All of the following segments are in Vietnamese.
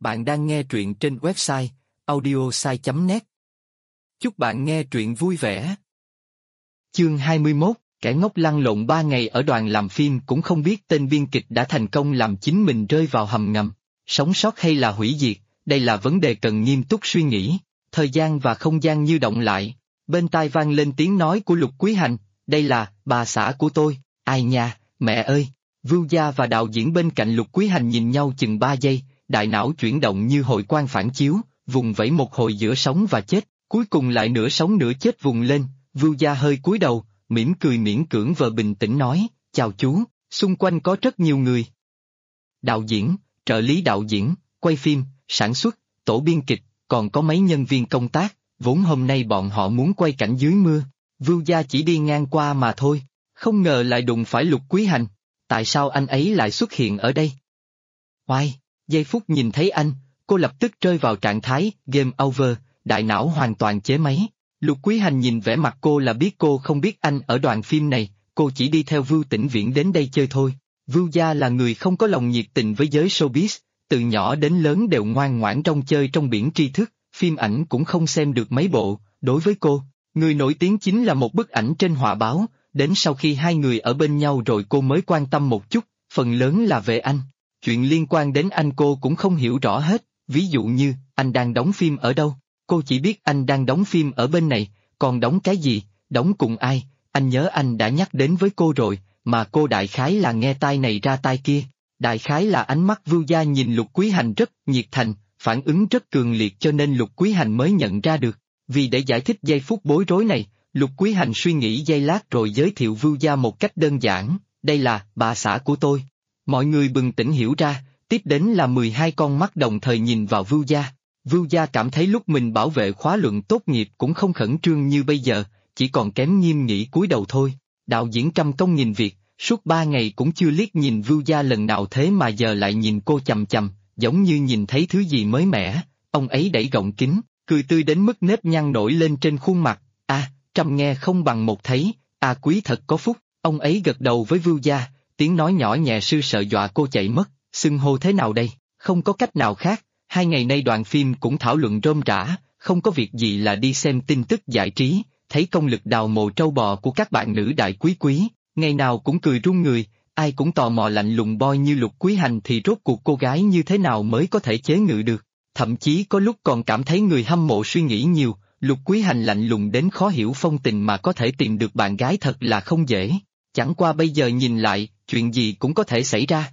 Bạn đang nghe truyện trên website audiosai.net. Chúc bạn nghe truyện vui vẻ. Chương 21, kẻ ngốc lăn lộn 3 ngày ở đoàn làm phim cũng không biết tên biên kịch đã thành công làm chính mình rơi vào hầm ngầm. Sống sót hay là hủy diệt, đây là vấn đề cần nghiêm túc suy nghĩ. Thời gian và không gian như động lại. Bên tai vang lên tiếng nói của Lục Quý Hành, đây là bà xã của tôi. Ai nha, mẹ ơi. Vưu Gia và đạo diễn bên cạnh Lục Quý Hành nhìn nhau chừng 3 giây, đại não chuyển động như hồi quang phản chiếu, vùng vẫy một hồi giữa sống và chết, cuối cùng lại nửa sống nửa chết vùng lên. Vưu Gia hơi cúi đầu, mỉm cười miễn cưỡng vờ bình tĩnh nói, chào chú, xung quanh có rất nhiều người. Đạo diễn, trợ lý đạo diễn, quay phim, sản xuất, tổ biên kịch, còn có mấy nhân viên công tác, vốn hôm nay bọn họ muốn quay cảnh dưới mưa. Vưu Gia chỉ đi ngang qua mà thôi, không ngờ lại đụng phải Lục Quý Hành. Tại sao anh ấy lại xuất hiện ở đây? Oai, giây phút nhìn thấy anh, cô lập tức rơi vào trạng thái game over, đại não hoàn toàn chế máy. Lục Quý Hành nhìn vẻ mặt cô là biết cô không biết anh ở đoàn phim này, cô chỉ đi theo Vưu Tĩnh Viễn đến đây chơi thôi. Vưu Gia là người không có lòng nhiệt tình với giới showbiz, từ nhỏ đến lớn đều ngoan ngoãn rong chơi trong biển tri thức, phim ảnh cũng không xem được mấy bộ. Đối với cô, người nổi tiếng chính là một bức ảnh trên họa báo, đến sau khi hai người ở bên nhau rồi cô mới quan tâm một chút, phần lớn là về anh. Chuyện liên quan đến anh cô cũng không hiểu rõ hết, ví dụ như, anh đang đóng phim ở đâu, cô chỉ biết anh đang đóng phim ở bên này, còn đóng cái gì, đóng cùng ai, anh nhớ anh đã nhắc đến với cô rồi, mà cô đại khái là nghe tai này ra tai kia. Đại khái là ánh mắt Vưu Gia nhìn Lục Quý Hành rất nhiệt thành, phản ứng rất cường liệt cho nên Lục Quý Hành mới nhận ra được. Vì để giải thích giây phút bối rối này, Lục Quý Hành suy nghĩ giây lát rồi giới thiệu Vưu Gia một cách đơn giản, đây là bà xã của tôi. Mọi người bừng tỉnh hiểu ra, tiếp đến là 12 con mắt đồng thời nhìn vào Vưu Gia. Vưu Gia cảm thấy lúc mình bảo vệ khóa luận tốt nghiệp cũng không khẩn trương như bây giờ, chỉ còn kém nghiêm nghị cúi đầu thôi. Đạo diễn trăm công nghìn việc, suốt 3 ngày cũng chưa liếc nhìn Vưu Gia lần nào thế mà giờ lại nhìn cô chằm chằm, giống như nhìn thấy thứ gì mới mẻ. Ông ấy đẩy gọng kính, cười tươi đến mức nếp nhăn nổi lên trên khuôn mặt. Trăm nghe không bằng một thấy, quý thật có phúc. Ông ấy gật đầu với Vưu Gia, tiếng nói nhỏ nhẹ sư sợ dọa cô chạy mất. Xưng hô thế nào đây? Không có cách nào khác. 2 ngày nay đoàn phim cũng thảo luận rôm rã, không có việc gì là đi xem tin tức giải trí, thấy công lực đào mồ trâu bò của các bạn nữ đại quý quý, ngày nào cũng cười run người, ai cũng tò mò lạnh lùng boy như Lục Quý Hành thì rốt cuộc cô gái như thế nào mới có thể chế ngự được. Thậm chí có lúc còn cảm thấy người hâm mộ suy nghĩ nhiều, Lục Quý Hành lạnh lùng đến khó hiểu phong tình mà có thể tìm được bạn gái thật là không dễ. Chẳng qua bây giờ nhìn lại, chuyện gì cũng có thể xảy ra.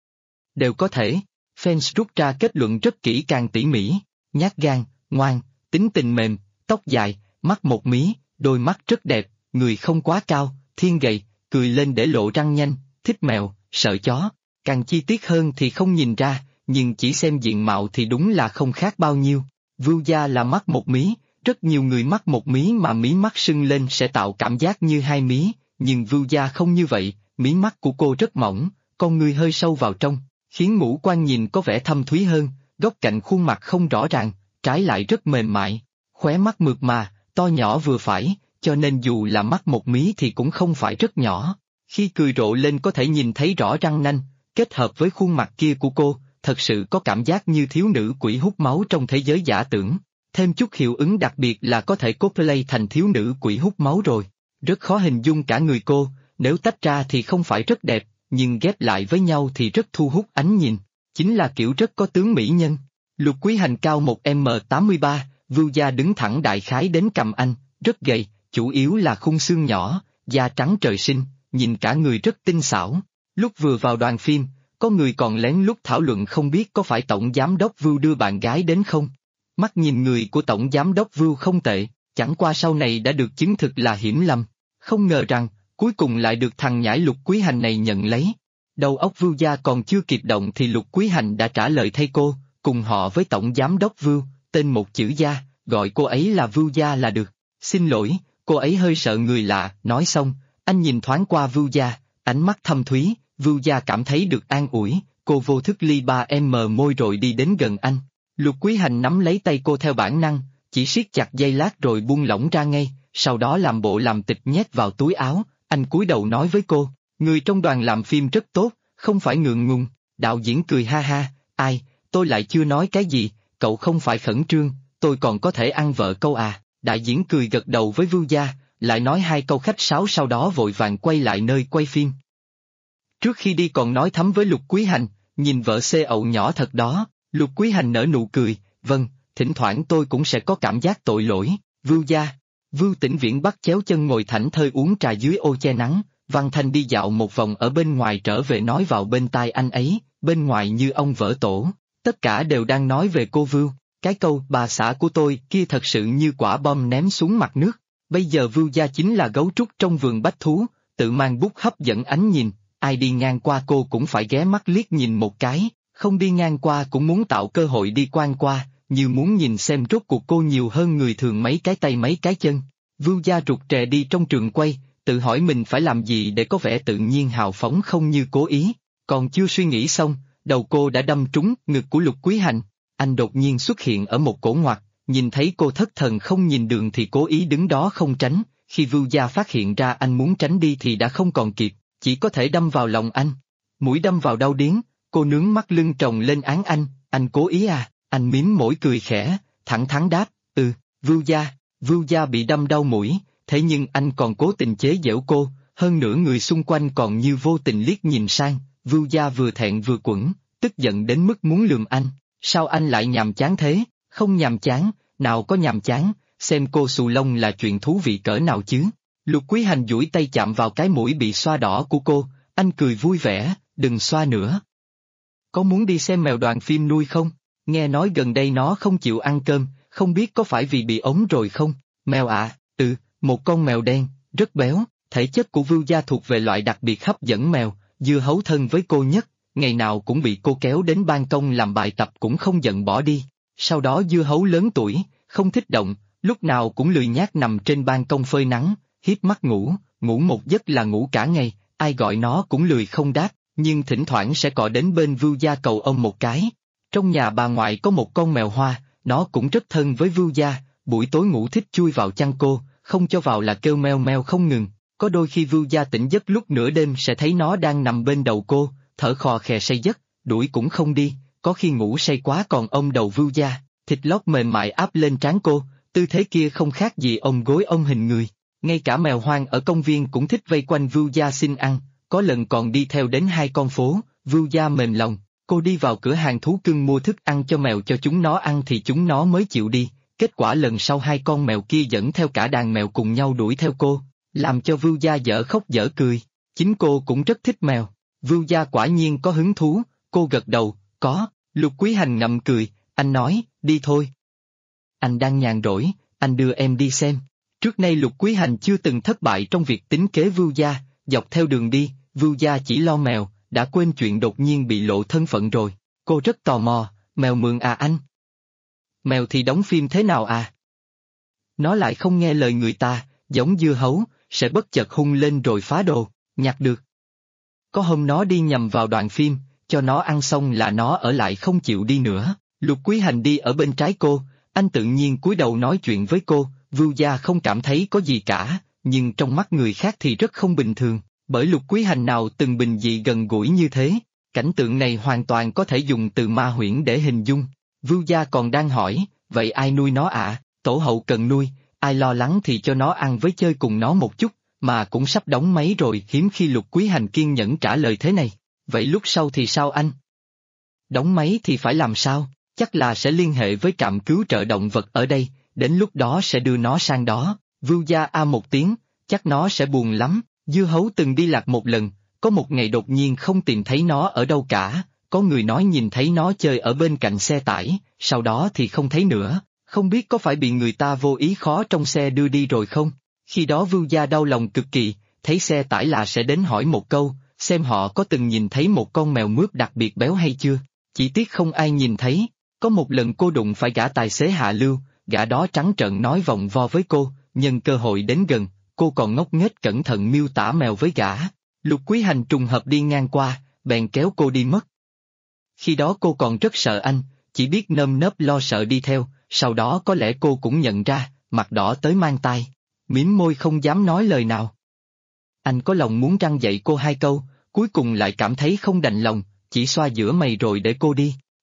Đều có thể. Fans rút ra kết luận rất kỹ càng tỉ mỉ, nhát gan, ngoan, tính tình mềm, tóc dài, mắt một mí, đôi mắt rất đẹp, người không quá cao, thiên gầy, cười lên để lộ răng nhanh, thích mèo, sợ chó. Càng chi tiết hơn thì không nhìn ra, nhưng chỉ xem diện mạo thì đúng là không khác bao nhiêu. Vưu Gia là mắt một mí, rất nhiều người mắt một mí mà mí mắt sưng lên sẽ tạo cảm giác như hai mí, nhưng Vưu Gia không như vậy, mí mắt của cô rất mỏng, con người hơi sâu vào trong, khiến ngũ quan nhìn có vẻ thâm thúy hơn, góc cạnh khuôn mặt không rõ ràng, trái lại rất mềm mại, khóe mắt mượt mà, to nhỏ vừa phải, cho nên dù là mắt một mí thì cũng không phải rất nhỏ. Khi cười rộ lên có thể nhìn thấy rõ răng nanh, kết hợp với khuôn mặt kia của cô, thật sự có cảm giác như thiếu nữ quỷ hút máu trong thế giới giả tưởng. Thêm chút hiệu ứng đặc biệt là có thể cosplay thành thiếu nữ quỷ hút máu rồi. Rất khó hình dung cả người cô, nếu tách ra thì không phải rất đẹp, nhưng ghép lại với nhau thì rất thu hút ánh nhìn. Chính là kiểu rất có tướng mỹ nhân. Lục Quý Hành cao 1m83, Vưu Gia đứng thẳng đại khái đến cằm anh, rất gầy, chủ yếu là khung xương nhỏ, da trắng trời sinh, nhìn cả người rất tinh xảo. Lúc vừa vào đoàn phim, có người còn lén lút thảo luận không biết có phải Tổng Giám đốc Vưu đưa bạn gái đến không. Mắt nhìn người của Tổng Giám đốc Vưu không tệ, chẳng qua sau này đã được chứng thực là hiểm lầm. Không ngờ rằng, cuối cùng lại được thằng nhãi Lục Quý Hành này nhận lấy. Đầu óc Vưu Gia còn chưa kịp động thì Lục Quý Hành đã trả lời thay cô, cùng họ với Tổng Giám đốc Vưu, tên một chữ Gia, gọi cô ấy là Vưu Gia là được. Xin lỗi, cô ấy hơi sợ người lạ, nói xong, anh nhìn thoáng qua Vưu Gia, ánh mắt thâm thúy, Vưu Gia cảm thấy được an ủi, cô vô thức ly 3M môi rồi đi đến gần anh. Lục Quý Hành nắm lấy tay cô theo bản năng, chỉ siết chặt giây lát rồi buông lỏng ra ngay, sau đó làm bộ làm tịch nhét vào túi áo, anh cúi đầu nói với cô, người trong đoàn làm phim rất tốt, không phải ngượng ngùng. Đạo diễn cười ha ha, ai, tôi lại chưa nói cái gì, cậu không phải khẩn trương, tôi còn có thể ăn vợ câu à, đại diễn cười gật đầu với Vưu Gia, lại nói hai câu khách sáo sau đó vội vàng quay lại nơi quay phim. Trước khi đi còn nói thắm với Lục Quý Hành, nhìn vợ xê ậu nhỏ thật đó, Lục Quý Hành nở nụ cười, vâng, thỉnh thoảng tôi cũng sẽ có cảm giác tội lỗi, Vưu Gia. Vưu Tĩnh Viễn bắt chéo chân ngồi thảnh thơi uống trà dưới ô che nắng, Văn Thanh đi dạo một vòng ở bên ngoài trở về nói vào bên tai anh ấy, bên ngoài như ông vỡ tổ, tất cả đều đang nói về cô Vưu, cái câu bà xã của tôi kia thật sự như quả bom ném xuống mặt nước, bây giờ Vưu Gia chính là gấu trúc trong vườn bách thú, tự mang bút hấp dẫn ánh nhìn, ai đi ngang qua cô cũng phải ghé mắt liếc nhìn một cái, không đi ngang qua cũng muốn tạo cơ hội đi quan qua, như muốn nhìn xem rốt cuộc cô nhiều hơn người thường mấy cái tay mấy cái chân. Vưu Gia rụt rè đi trong trường quay, tự hỏi mình phải làm gì để có vẻ tự nhiên hào phóng không như cố ý, còn chưa suy nghĩ xong, đầu cô đã đâm trúng ngực của Lục Quý Hành, anh đột nhiên xuất hiện ở một cổ ngoặt, nhìn thấy cô thất thần không nhìn đường thì cố ý đứng đó không tránh, khi Vưu Gia phát hiện ra anh muốn tránh đi thì đã không còn kịp, chỉ có thể đâm vào lòng anh. Mũi đâm vào đau điếng, cô nướng mắt lưng tròng lên án anh cố ý à, anh mím môi cười khẽ, thẳng thắn đáp, Vưu Gia bị đâm đau mũi, thế nhưng anh còn cố tình chế giễu cô, hơn nữa người xung quanh còn như vô tình liếc nhìn sang, Vưu Gia vừa thẹn vừa quẫn, tức giận đến mức muốn lườm anh, sao anh lại nhàm chán thế, không nhàm chán, nào có nhàm chán, xem cô xù lông là chuyện thú vị cỡ nào chứ. Lục Quý Hành duỗi tay chạm vào cái mũi bị xoa đỏ của cô, anh cười vui vẻ, đừng xoa nữa. Có muốn đi xem mèo đoàn phim nuôi không? Nghe nói gần đây nó không chịu ăn cơm, không biết có phải vì bị ốm rồi không? Mèo ạ, một con mèo đen, rất béo, thể chất của Vưu Gia thuộc về loại đặc biệt hấp dẫn mèo, Dưa Hấu thân với cô nhất, ngày nào cũng bị cô kéo đến ban công làm bài tập cũng không giận bỏ đi. Sau đó Dưa Hấu lớn tuổi, không thích động, lúc nào cũng lười nhác nằm trên ban công phơi nắng, hiếp mắt ngủ một giấc là ngủ cả ngày, ai gọi nó cũng lười không đáp, nhưng thỉnh thoảng sẽ cọ đến bên Vưu Gia cầu ông một cái. Trong nhà bà ngoại có một con mèo hoa, nó cũng rất thân với Vưu Gia, buổi tối ngủ thích chui vào chăn cô, không cho vào là kêu meo meo không ngừng, có đôi khi Vưu Gia tỉnh giấc lúc nửa đêm sẽ thấy nó đang nằm bên đầu cô, thở khò khè say giấc, đuổi cũng không đi, có khi ngủ say quá còn ôm đầu Vưu Gia, thịt lót mềm mại áp lên trán cô, tư thế kia không khác gì ôm gối ôm hình người. Ngay cả mèo hoang ở công viên cũng thích vây quanh Vưu Gia xin ăn, có lần còn đi theo đến 2 con phố, Vưu Gia mềm lòng, cô đi vào cửa hàng thú cưng mua thức ăn cho mèo cho chúng nó ăn thì chúng nó mới chịu đi, kết quả lần sau 2 con mèo kia dẫn theo cả đàn mèo cùng nhau đuổi theo cô, làm cho Vưu Gia dở khóc dở cười, chính cô cũng rất thích mèo, Vưu Gia quả nhiên có hứng thú, cô gật đầu, có, Lục Quý Hành ngậm cười, anh nói, đi thôi. Anh đang nhàn rỗi, anh đưa em đi xem. Trước nay Lục Quý Hành chưa từng thất bại trong việc tính kế Vưu Gia, dọc theo đường đi, Vưu Gia chỉ lo mèo, đã quên chuyện đột nhiên bị lộ thân phận rồi, cô rất tò mò, mèo mượn à anh? Mèo thì đóng phim thế nào à? Nó lại không nghe lời người ta, giống Dưa Hấu, sẽ bất chợt hung lên rồi phá đồ, nhặt được. Có hôm nó đi nhầm vào đoạn phim, cho nó ăn xong là nó ở lại không chịu đi nữa, Lục Quý Hành đi ở bên trái cô, anh tự nhiên cúi đầu nói chuyện với cô, Vưu Gia không cảm thấy có gì cả, nhưng trong mắt người khác thì rất không bình thường, bởi Lục Quý Hành nào từng bình dị gần gũi như thế, cảnh tượng này hoàn toàn có thể dùng từ ma huyễn để hình dung. Vưu Gia còn đang hỏi, vậy ai nuôi nó ạ? Tổ hậu cần nuôi, ai lo lắng thì cho nó ăn với chơi cùng nó một chút, mà cũng sắp đóng máy rồi, hiếm khi Lục Quý Hành kiên nhẫn trả lời thế này. Vậy lúc sau thì sao anh? Đóng máy thì phải làm sao? Chắc là sẽ liên hệ với trạm cứu trợ động vật ở đây, đến lúc đó sẽ đưa nó sang đó. Vưu Gia a một tiếng, chắc nó sẽ buồn lắm. Dưa Hấu từng đi lạc một lần, có một ngày đột nhiên không tìm thấy nó ở đâu cả, có người nói nhìn thấy nó chơi ở bên cạnh xe tải, sau đó thì không thấy nữa, không biết có phải bị người ta vô ý khó trong xe đưa đi rồi không? Khi đó Vưu Gia đau lòng cực kỳ, thấy xe tải là sẽ đến hỏi một câu, xem họ có từng nhìn thấy một con mèo mướp đặc biệt béo hay chưa, chỉ tiếc không ai nhìn thấy. Có một lần cô đụng phải gã tài xế hạ lưu, gã đó trắng trợn nói vòng vo với cô, nhân cơ hội đến gần, cô còn ngốc nghếch cẩn thận miêu tả mèo với gã. Lục Quý Hành trùng hợp đi ngang qua, bèn kéo cô đi mất. Khi đó cô còn rất sợ anh, chỉ biết nơm nớp lo sợ đi theo, sau đó có lẽ cô cũng nhận ra, mặt đỏ tới mang tai, mím môi không dám nói lời nào. Anh có lòng muốn răn dạy cô 2 câu, cuối cùng lại cảm thấy không đành lòng, chỉ xoa giữa mày rồi để cô đi.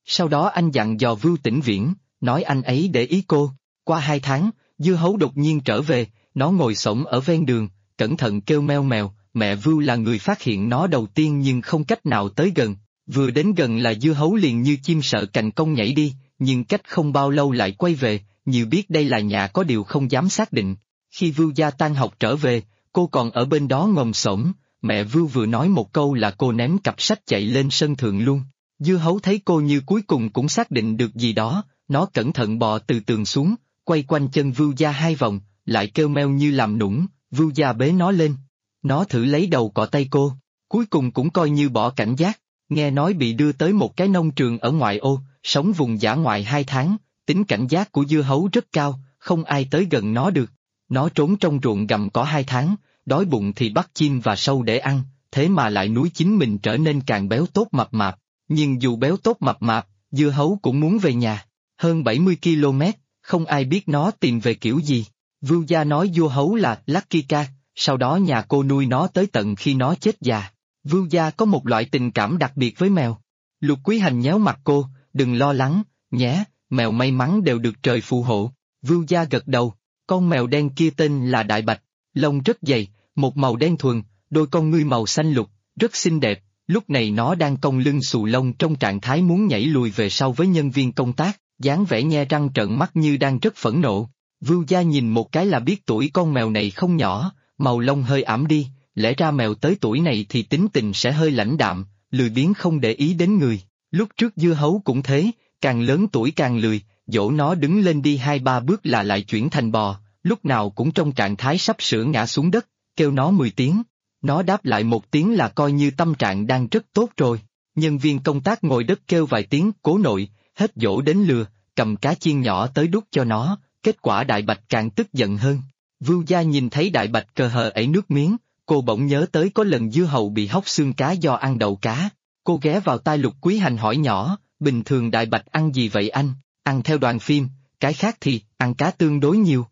Sau đó anh dặn dò Vưu Tĩnh Viễn, nói anh ấy để ý cô. Qua 2 tháng, dưa hấu đột nhiên trở về, nó ngồi xổm ở ven đường, cẩn thận kêu meo mèo, mẹ Vưu là người phát hiện nó đầu tiên nhưng không cách nào tới gần. Vừa đến gần là dưa hấu liền như chim sợ cành cong nhảy đi, nhưng cách không bao lâu lại quay về, nhiều biết đây là nhà có điều không dám xác định. Khi Vưu gia tan học trở về, cô còn ở bên đó ngồm xổm, mẹ Vưu vừa nói một câu là cô ném cặp sách chạy lên sân thượng luôn. Dưa hấu thấy cô như cuối cùng cũng xác định được gì đó, nó cẩn thận bò từ tường xuống, quay quanh chân Vưu gia 2 vòng, lại kêu meo như làm nũng, Vưu gia bế nó lên. Nó thử lấy đầu cọ tay cô, cuối cùng cũng coi như bỏ cảnh giác, nghe nói bị đưa tới một cái nông trường ở ngoại ô, sống vùng dã ngoại 2 tháng, tính cảnh giác của dưa hấu rất cao, không ai tới gần nó được. Nó trốn trong ruộng gặm cỏ 2 tháng, đói bụng thì bắt chim và sâu để ăn, thế mà lại nuối chính mình trở nên càng béo tốt mập mạp. Nhưng dù béo tốt mập mạp, dưa hấu cũng muốn về nhà. Hơn 70 km, không ai biết nó tìm về kiểu gì. Vưu gia nói dưa hấu là Lucky Cat, sau đó nhà cô nuôi nó tới tận khi nó chết già. Vưu gia có một loại tình cảm đặc biệt với mèo. Lục Quý Hành nhéo mặt cô, đừng lo lắng, nhé, mèo may mắn đều được trời phù hộ. Vưu gia gật đầu, con mèo đen kia tên là Đại Bạch, lông rất dày, một màu đen thuần, đôi con ngươi màu xanh lục, rất xinh đẹp. Lúc này nó đang cong lưng xù lông trong trạng thái muốn nhảy lùi về sau với nhân viên công tác, dáng vẻ nhe răng trợn mắt như đang rất phẫn nộ. Vưu gia nhìn một cái là biết tuổi con mèo này không nhỏ, màu lông hơi ảm đi, lẽ ra mèo tới tuổi này thì tính tình sẽ hơi lãnh đạm, lười biếng không để ý đến người. Lúc trước dưa hấu cũng thế, càng lớn tuổi càng lười, dỗ nó đứng lên đi 2-3 bước là lại chuyển thành bò, lúc nào cũng trong trạng thái sắp sửa ngã xuống đất, kêu nó 10 tiếng. Nó đáp lại 1 tiếng là coi như tâm trạng đang rất tốt rồi. Nhân viên công tác ngồi đất kêu vài tiếng cố nội, hết dỗ đến lừa, cầm cá chiên nhỏ tới đút cho nó, kết quả Đại Bạch càng tức giận hơn. Vưu gia nhìn thấy Đại Bạch cờ hờ ảy nước miếng, cô bỗng nhớ tới có lần dưa hầu bị hóc xương cá do ăn đậu cá. Cô ghé vào tai Lục Quý Hành hỏi nhỏ, bình thường Đại Bạch ăn gì vậy anh? Ăn theo đoàn phim, cái khác thì ăn cá tương đối nhiều.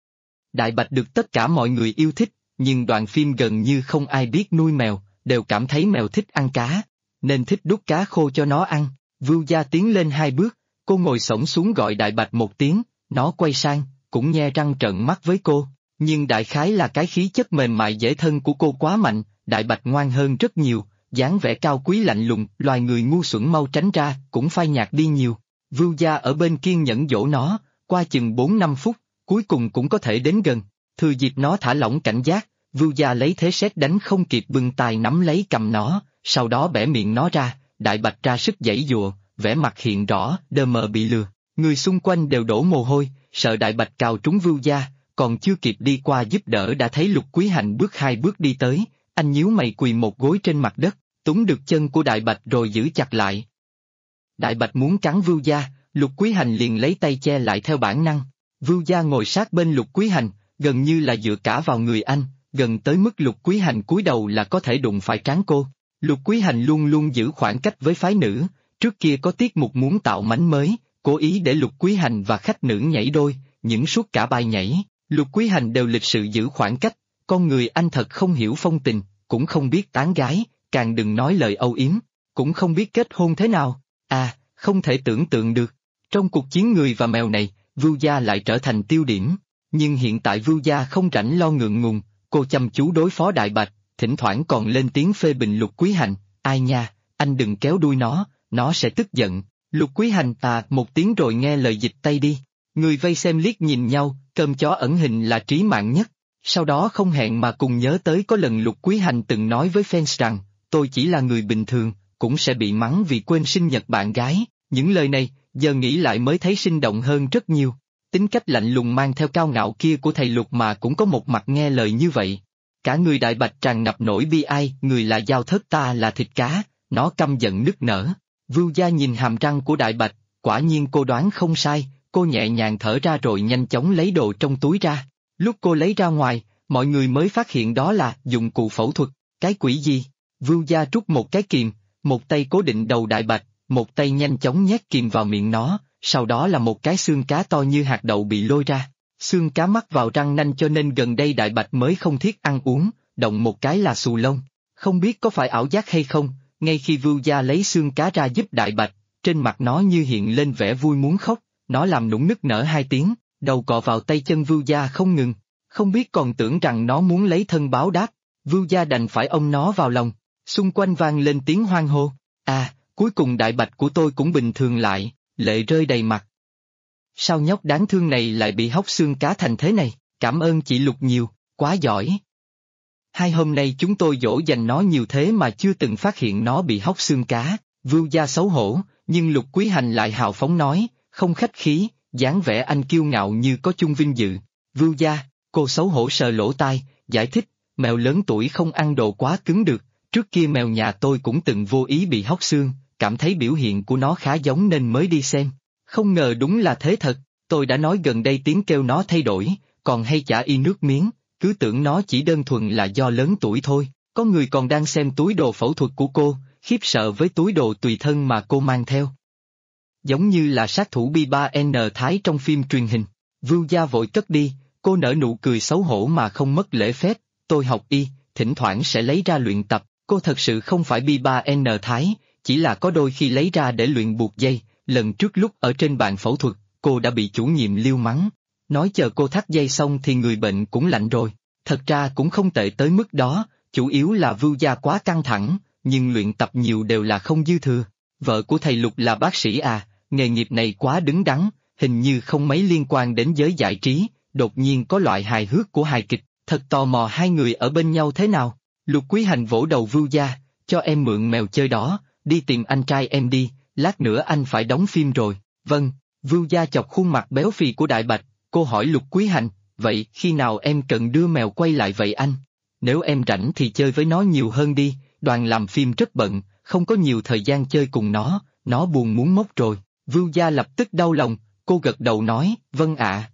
Đại Bạch được tất cả mọi người yêu thích, nhưng đoàn phim gần như không ai biết nuôi mèo, đều cảm thấy mèo thích ăn cá, nên thích đút cá khô cho nó ăn. Vưu gia tiến lên 2 bước, cô ngồi xổm xuống gọi Đại Bạch 1 tiếng, nó quay sang, cũng nhe răng trợn mắt với cô, nhưng đại khái là cái khí chất mềm mại dễ thân của cô quá mạnh, Đại Bạch ngoan hơn rất nhiều, dáng vẻ cao quý lạnh lùng, loài người ngu xuẩn mau tránh ra, cũng phai nhạt đi nhiều. Vưu gia ở bên kiên nhẫn dỗ nó, qua chừng 4-5 phút, cuối cùng cũng có thể đến gần, thừa dịp nó thả lỏng cảnh giác. Vưu gia lấy thế sét đánh không kịp bưng tay nắm lấy cầm nó, sau đó bẻ miệng nó ra, Đại Bạch ra sức giãy giụa, vẻ mặt hiện rõ, đờ mờ bị lừa, người xung quanh đều đổ mồ hôi, sợ Đại Bạch cào trúng Vưu gia, còn chưa kịp đi qua giúp đỡ đã thấy Lục Quý Hành bước 2 bước đi tới, anh nhíu mày quỳ một gối trên mặt đất, túm được chân của Đại Bạch rồi giữ chặt lại. Đại Bạch muốn cắn Vưu gia, Lục Quý Hành liền lấy tay che lại theo bản năng. Vưu gia ngồi sát bên Lục Quý Hành, gần như là dựa cả vào người anh, gần tới mức Lục Quý Hành cúi đầu là có thể đụng phải trán cô. Lục Quý Hành luôn luôn giữ khoảng cách với phái nữ, trước kia có tiết mục muốn tạo mánh mới, cố ý để Lục Quý Hành và khách nữ nhảy đôi, những suốt cả bài nhảy, Lục Quý Hành đều lịch sự giữ khoảng cách, con người anh thật không hiểu phong tình, cũng không biết tán gái, càng đừng nói lời âu yếm, cũng không biết kết hôn thế nào, không thể tưởng tượng được. Trong cuộc chiến người và mèo này, Vưu gia lại trở thành tiêu điểm, nhưng hiện tại Vưu gia không rảnh lo ngượng ngùng, cô chăm chú đối phó Đại Bạch, thỉnh thoảng còn lên tiếng phê bình Lục Quý Hành, ai nha, anh đừng kéo đuôi nó sẽ tức giận. Lục Quý Hành một tiếng rồi nghe lời dịch tay đi. Người vây xem liếc nhìn nhau, cơm chó ẩn hình là trí mạng nhất. Sau đó không hẹn mà cùng nhớ tới có lần Lục Quý Hành từng nói với fans rằng, tôi chỉ là người bình thường, cũng sẽ bị mắng vì quên sinh nhật bạn gái. Những lời này, giờ nghĩ lại mới thấy sinh động hơn rất nhiều. Tính cách lạnh lùng mang theo cao ngạo kia của thầy Lục mà cũng có một mặt nghe lời như vậy. Cả người Đại Bạch tràn ngập nỗi bi ai, người là dao thớt ta là thịt cá, nó căm giận nức nở. Vưu gia nhìn hàm răng của Đại Bạch, quả nhiên cô đoán không sai, cô nhẹ nhàng thở ra rồi nhanh chóng lấy đồ trong túi ra. Lúc cô lấy ra ngoài, mọi người mới phát hiện đó là dụng cụ phẫu thuật, cái quỷ gì? Vưu gia trút một cái kìm, một tay cố định đầu Đại Bạch, một tay nhanh chóng nhét kìm vào miệng nó, sau đó là một cái xương cá to như hạt đậu bị lôi ra. Xương cá mắc vào răng nanh cho nên gần đây Đại Bạch mới không thiết ăn uống, động một cái là xù lông. Không biết có phải ảo giác hay không, ngay khi Vưu gia lấy xương cá ra giúp Đại Bạch, trên mặt nó như hiện lên vẻ vui muốn khóc, nó làm nũng nức nở 2 tiếng, đầu cọ vào tay chân Vưu Gia không ngừng, không biết còn tưởng rằng nó muốn lấy thân báo đáp, Vưu Gia đành phải ôm nó vào lòng, xung quanh vang lên tiếng hoan hô, cuối cùng đại bạch của tôi cũng bình thường lại, lệ rơi đầy mặt. Sao nhóc đáng thương này lại bị hóc xương cá thành thế này, cảm ơn chị Lục nhiều, quá giỏi. 2 hôm nay chúng tôi dỗ dành nó nhiều thế mà chưa từng phát hiện nó bị hóc xương cá, Vưu Gia xấu hổ, nhưng Lục Quý Hành lại hào phóng nói, không khách khí, dáng vẻ anh kiêu ngạo như có chung vinh dự. Vưu Gia, cô xấu hổ sờ lỗ tai, giải thích, mèo lớn tuổi không ăn đồ quá cứng được, trước kia mèo nhà tôi cũng từng vô ý bị hóc xương, cảm thấy biểu hiện của nó khá giống nên mới đi xem. Không ngờ đúng là thế thật, tôi đã nói gần đây tiếng kêu nó thay đổi, còn hay chả y nước miếng, cứ tưởng nó chỉ đơn thuần là do lớn tuổi thôi. Có người còn đang xem túi đồ phẫu thuật của cô, khiếp sợ với túi đồ tùy thân mà cô mang theo. Giống như là sát thủ B3N Thái trong phim truyền hình. Vưu Gia vội cất đi, cô nở nụ cười xấu hổ mà không mất lễ phép, tôi học y, thỉnh thoảng sẽ lấy ra luyện tập, cô thật sự không phải B3N Thái, chỉ là có đôi khi lấy ra để luyện buộc dây, lần trước lúc ở trên bàn phẫu thuật, cô đã bị chủ nhiệm Liêu mắng, nói chờ cô thắt dây xong thì người bệnh cũng lạnh rồi, thật ra cũng không tệ tới mức đó, chủ yếu là Vưu Gia quá căng thẳng, nhưng luyện tập nhiều đều là không dư thừa. Vợ của thầy Lục là bác sĩ nghề nghiệp này quá đứng đắn, hình như không mấy liên quan đến giới giải trí, đột nhiên có loại hài hước của hài kịch, thật tò mò 2 người ở bên nhau thế nào. Lục Quý Hành vỗ đầu Vưu Gia, cho em mượn mèo chơi đó, đi tìm anh trai em đi, lát nữa anh phải đóng phim rồi. Vâng, Vưu Gia chọc khuôn mặt béo phì của Đại Bạch, cô hỏi Lục Quý Hành, vậy khi nào em cần đưa mèo quay lại vậy anh? Nếu em rảnh thì chơi với nó nhiều hơn đi, đoàn làm phim rất bận, không có nhiều thời gian chơi cùng nó buồn muốn mốc rồi. Vưu Gia lập tức đau lòng, cô gật đầu nói, vâng ạ.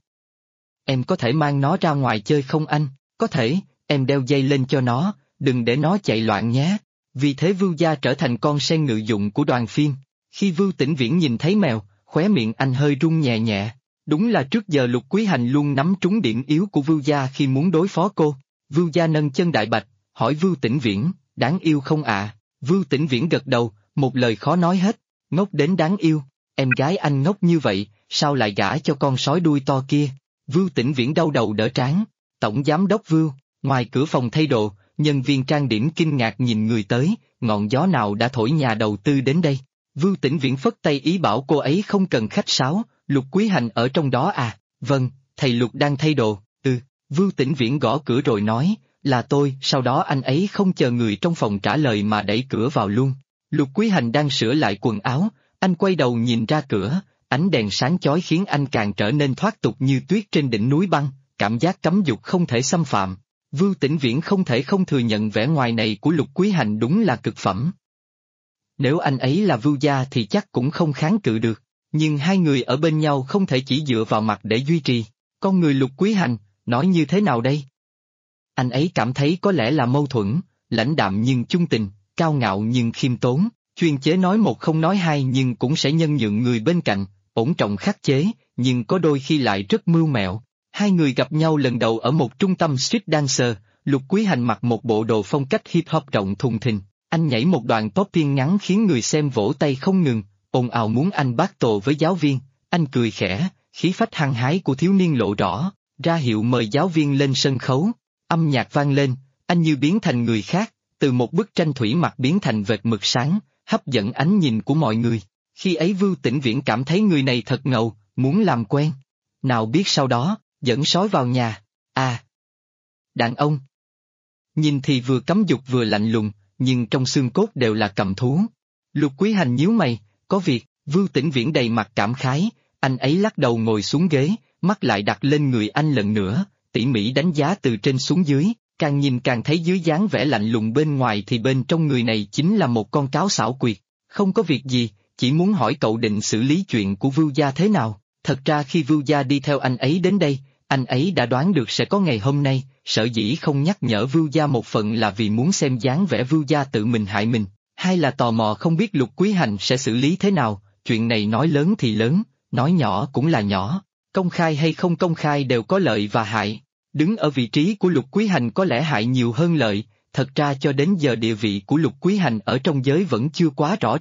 Em có thể mang nó ra ngoài chơi không anh? Có thể, em đeo dây lên cho nó, đừng để nó chạy loạn nhé. Vì thế Vưu Gia trở thành con sen ngự dụng của đoàn phim. Khi Vưu Tĩnh Viễn nhìn thấy mèo, khóe miệng anh hơi run nhẹ nhẹ. Đúng là trước giờ Lục Quý Hành luôn nắm trúng điểm yếu của Vưu Gia khi muốn đối phó cô. Vưu Gia nâng chân Đại Bạch, hỏi Vưu Tĩnh Viễn, đáng yêu không ạ? Vưu Tĩnh Viễn gật đầu, một lời khó nói hết, ngốc đến đáng yêu. Em gái anh ngốc như vậy, sao lại gả cho con sói đuôi to kia? Vưu Tĩnh Viễn đau đầu đỡ trán. Tổng giám đốc Vưu, ngoài cửa phòng thay đồ, nhân viên trang điểm kinh ngạc nhìn người tới, ngọn gió nào đã thổi nhà đầu tư đến đây? Vưu Tĩnh Viễn phất tay ý bảo cô ấy không cần khách sáo, Lục Quý Hành ở trong đó à? Vâng, thầy Lục đang thay đồ. Vưu Tĩnh Viễn gõ cửa rồi nói, là tôi. Sau đó anh ấy không chờ người trong phòng trả lời mà đẩy cửa vào luôn. Lục Quý Hành đang sửa lại quần áo, anh quay đầu nhìn ra cửa, ánh đèn sáng chói khiến anh càng trở nên thoát tục như tuyết trên đỉnh núi băng, cảm giác cấm dục không thể xâm phạm. Vưu Tĩnh Viễn không thể không thừa nhận vẻ ngoài này của Lục Quý Hành đúng là cực phẩm. Nếu anh ấy là Vưu Gia thì chắc cũng không kháng cự được, nhưng 2 người ở bên nhau không thể chỉ dựa vào mặt để duy trì. Con người Lục Quý Hành, nói như thế nào đây? Anh ấy cảm thấy có lẽ là mâu thuẫn, lãnh đạm nhưng chung tình, cao ngạo nhưng khiêm tốn, chuyên chế nói một không nói hai nhưng cũng sẽ nhân nhượng người bên cạnh, ổn trọng khắc chế, nhưng có đôi khi lại rất mưu mẹo. 2 người gặp nhau lần đầu ở một trung tâm street dancer, Lục Quý Hành mặc một bộ đồ phong cách hip hop rộng thùng thình, anh nhảy một đoạn popping ngắn khiến người xem vỗ tay không ngừng, ồn ào muốn anh battle với giáo viên, anh cười khẽ, khí phách hăng hái của thiếu niên lộ rõ, ra hiệu mời giáo viên lên sân khấu, âm nhạc vang lên, anh như biến thành người khác, từ một bức tranh thủy mặc biến thành vệt mực sáng, hấp dẫn ánh nhìn của mọi người. Khi ấy Vưu Tĩnh Viễn cảm thấy người này thật ngầu, muốn làm quen. Nào biết sau đó, dẫn sói vào nhà. Đàn ông. Nhìn thì vừa cấm dục vừa lạnh lùng, nhưng trong xương cốt đều là cầm thú. Lục Quý Hành nhíu mày, có việc. Vưu Tĩnh Viễn đầy mặt cảm khái, anh ấy lắc đầu ngồi xuống ghế, mắt lại đặt lên người anh lần nữa, tỉ mỉ đánh giá từ trên xuống dưới, càng nhìn càng thấy dưới dáng vẻ lạnh lùng bên ngoài thì bên trong người này chính là một con cáo xảo quyệt. Không có việc gì, chỉ muốn hỏi cậu định xử lý chuyện của Vưu Gia thế nào. Thật ra khi Vưu Gia đi theo anh ấy đến đây, anh ấy đã đoán được sẽ có ngày hôm nay, sở dĩ không nhắc nhở Vưu Gia một phần là vì muốn xem dáng vẻ Vưu Gia tự mình hại mình, hai là tò mò không biết Lục Quý Hành sẽ xử lý thế nào. Chuyện này nói lớn thì lớn, nói nhỏ cũng là nhỏ, công khai hay không công khai đều có lợi và hại. Đứng ở vị trí của Lục Quý Hành có lẽ hại nhiều hơn lợi, thật ra cho đến giờ địa vị của Lục Quý Hành ở trong giới vẫn chưa quá rõ ràng.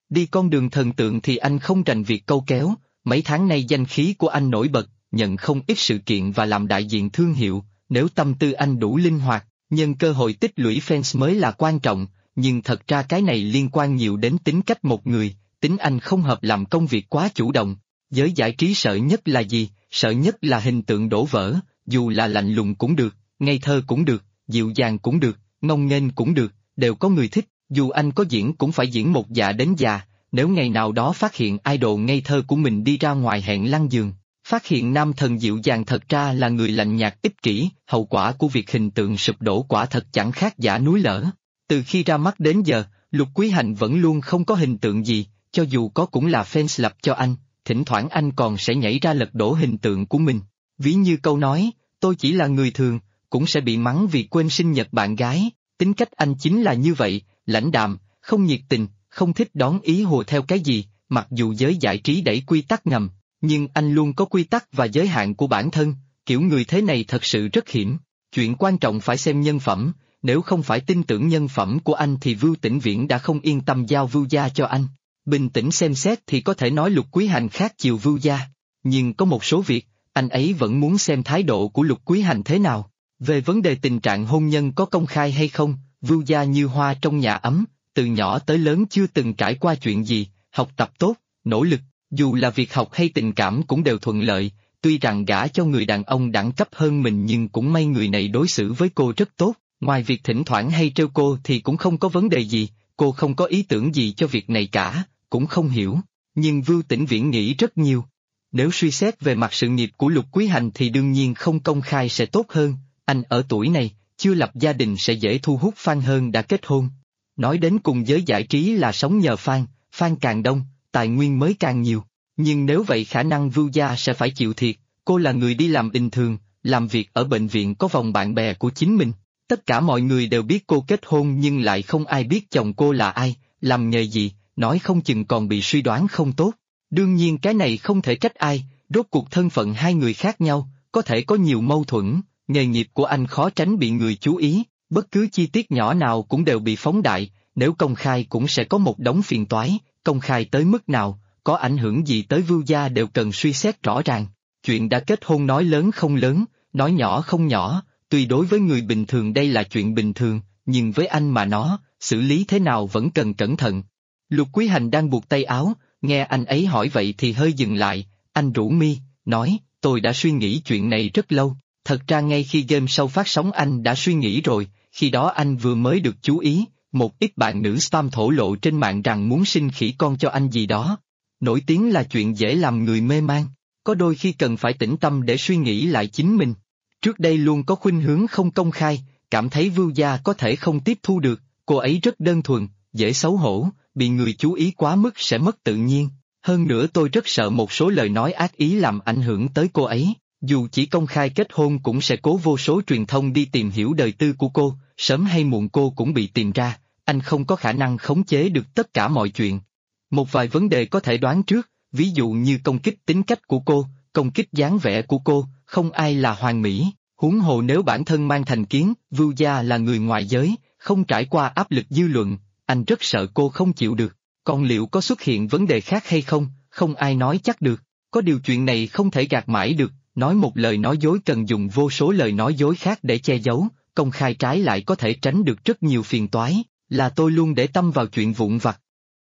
Đi con đường thần tượng thì anh không rành việc câu kéo, mấy tháng nay danh khí của anh nổi bật, nhận không ít sự kiện và làm đại diện thương hiệu, nếu tâm tư anh đủ linh hoạt, nhân cơ hội tích lũy fans mới là quan trọng, nhưng thật ra cái này liên quan nhiều đến tính cách một người, tính anh không hợp làm công việc quá chủ động. Giới giải trí sợ nhất là gì? Sợ nhất là hình tượng đổ vỡ, dù là lạnh lùng cũng được, ngây thơ cũng được, dịu dàng cũng được, ngông nghênh cũng được, đều có người thích, dù anh có diễn cũng phải diễn một dạ đến già, nếu ngày nào đó phát hiện idol ngây thơ của mình đi ra ngoài hẹn lăn giường, phát hiện nam thần dịu dàng thật ra là người lạnh nhạt ích kỷ, hậu quả của việc hình tượng sụp đổ quả thật chẳng khác giả núi lở. Từ khi ra mắt đến giờ, Lục Quý Hành vẫn luôn không có hình tượng gì, cho dù có cũng là fans lập cho anh, thỉnh thoảng anh còn sẽ nhảy ra lật đổ hình tượng của mình. Ví như câu nói, tôi chỉ là người thường, cũng sẽ bị mắng vì quên sinh nhật bạn gái, tính cách anh chính là như vậy, lãnh đạm, không nhiệt tình, không thích đón ý hùa theo cái gì, mặc dù giới giải trí đẩy quy tắc ngầm, nhưng anh luôn có quy tắc và giới hạn của bản thân, kiểu người thế này thật sự rất hiểm. Chuyện quan trọng phải xem nhân phẩm, nếu không phải tin tưởng nhân phẩm của anh thì Vưu Tĩnh Viễn đã không yên tâm giao Vưu Gia cho anh. Bình tĩnh xem xét thì có thể nói Lục Quý Hành khác chiều Vưu Gia, nhưng có một số việc, anh ấy vẫn muốn xem thái độ của Lục Quý Hành thế nào. Về vấn đề tình trạng hôn nhân có công khai hay không, Vưu Gia như hoa trong nhà ấm, từ nhỏ tới lớn chưa từng trải qua chuyện gì, học tập tốt, nỗ lực, dù là việc học hay tình cảm cũng đều thuận lợi, tuy rằng gả cho người đàn ông đẳng cấp hơn mình nhưng cũng may người này đối xử với cô rất tốt, ngoài việc thỉnh thoảng hay trêu cô thì cũng không có vấn đề gì, cô không có ý tưởng gì cho việc này cả, cũng không hiểu, nhưng Vưu Tĩnh Viễn nghĩ rất nhiều. Nếu suy xét về mặt sự nghiệp của Lục Quý Hành thì đương nhiên không công khai sẽ tốt hơn, anh ở tuổi này, chưa lập gia đình sẽ dễ thu hút fan hơn đã kết hôn. Nói đến cùng giới giải trí là sống nhờ fan càng đông, tài nguyên mới càng nhiều, nhưng nếu vậy khả năng Vưu Gia sẽ phải chịu thiệt, cô là người đi làm bình thường, làm việc ở bệnh viện có vòng bạn bè của chính mình. Tất cả mọi người đều biết cô kết hôn nhưng lại không ai biết chồng cô là ai, làm nghề gì, nói không chừng còn bị suy đoán không tốt. Đương nhiên cái này không thể trách ai, rốt cuộc thân phận hai người khác nhau, có thể có nhiều mâu thuẫn, nghề nghiệp của anh khó tránh bị người chú ý, bất cứ chi tiết nhỏ nào cũng đều bị phóng đại, nếu công khai cũng sẽ có một đống phiền toái, công khai tới mức nào, có ảnh hưởng gì tới Vưu Gia đều cần suy xét rõ ràng. Chuyện đã kết hôn nói lớn không lớn, nói nhỏ không nhỏ, tuy đối với người bình thường đây là chuyện bình thường, nhưng với anh mà nó, xử lý thế nào vẫn cần cẩn thận. Lục Quý Hành đang buộc tay áo, nghe anh ấy hỏi vậy thì hơi dừng lại, anh rũ mi, nói, tôi đã suy nghĩ chuyện này rất lâu, thật ra ngay khi game show phát sóng anh đã suy nghĩ rồi, khi đó anh vừa mới được chú ý, một ít bạn nữ spam thổ lộ trên mạng rằng muốn sinh khỉ con cho anh gì đó. Nổi tiếng là chuyện dễ làm người mê man, có đôi khi cần phải tĩnh tâm để suy nghĩ lại chính mình. Trước đây luôn có khuynh hướng không công khai, cảm thấy Vưu Gia có thể không tiếp thu được, cô ấy rất đơn thuần, dễ xấu hổ, bị người chú ý quá mức sẽ mất tự nhiên. Hơn nữa tôi rất sợ một số lời nói ác ý làm ảnh hưởng tới cô ấy, dù chỉ công khai kết hôn cũng sẽ cố vô số truyền thông đi tìm hiểu đời tư của cô, sớm hay muộn cô cũng bị tìm ra, anh không có khả năng khống chế được tất cả mọi chuyện. Một vài vấn đề có thể đoán trước, ví dụ như công kích tính cách của cô, công kích dáng vẻ của cô, không ai là hoàn mỹ, huống hồ nếu bản thân mang thành kiến, Vưu Gia là người ngoại giới, không trải qua áp lực dư luận, anh rất sợ cô không chịu được, còn liệu có xuất hiện vấn đề khác hay không, không ai nói chắc được, có điều chuyện này không thể gạt mãi được, nói một lời nói dối cần dùng vô số lời nói dối khác để che giấu, công khai trái lại có thể tránh được rất nhiều phiền toái, là tôi luôn để tâm vào chuyện vụn vặt.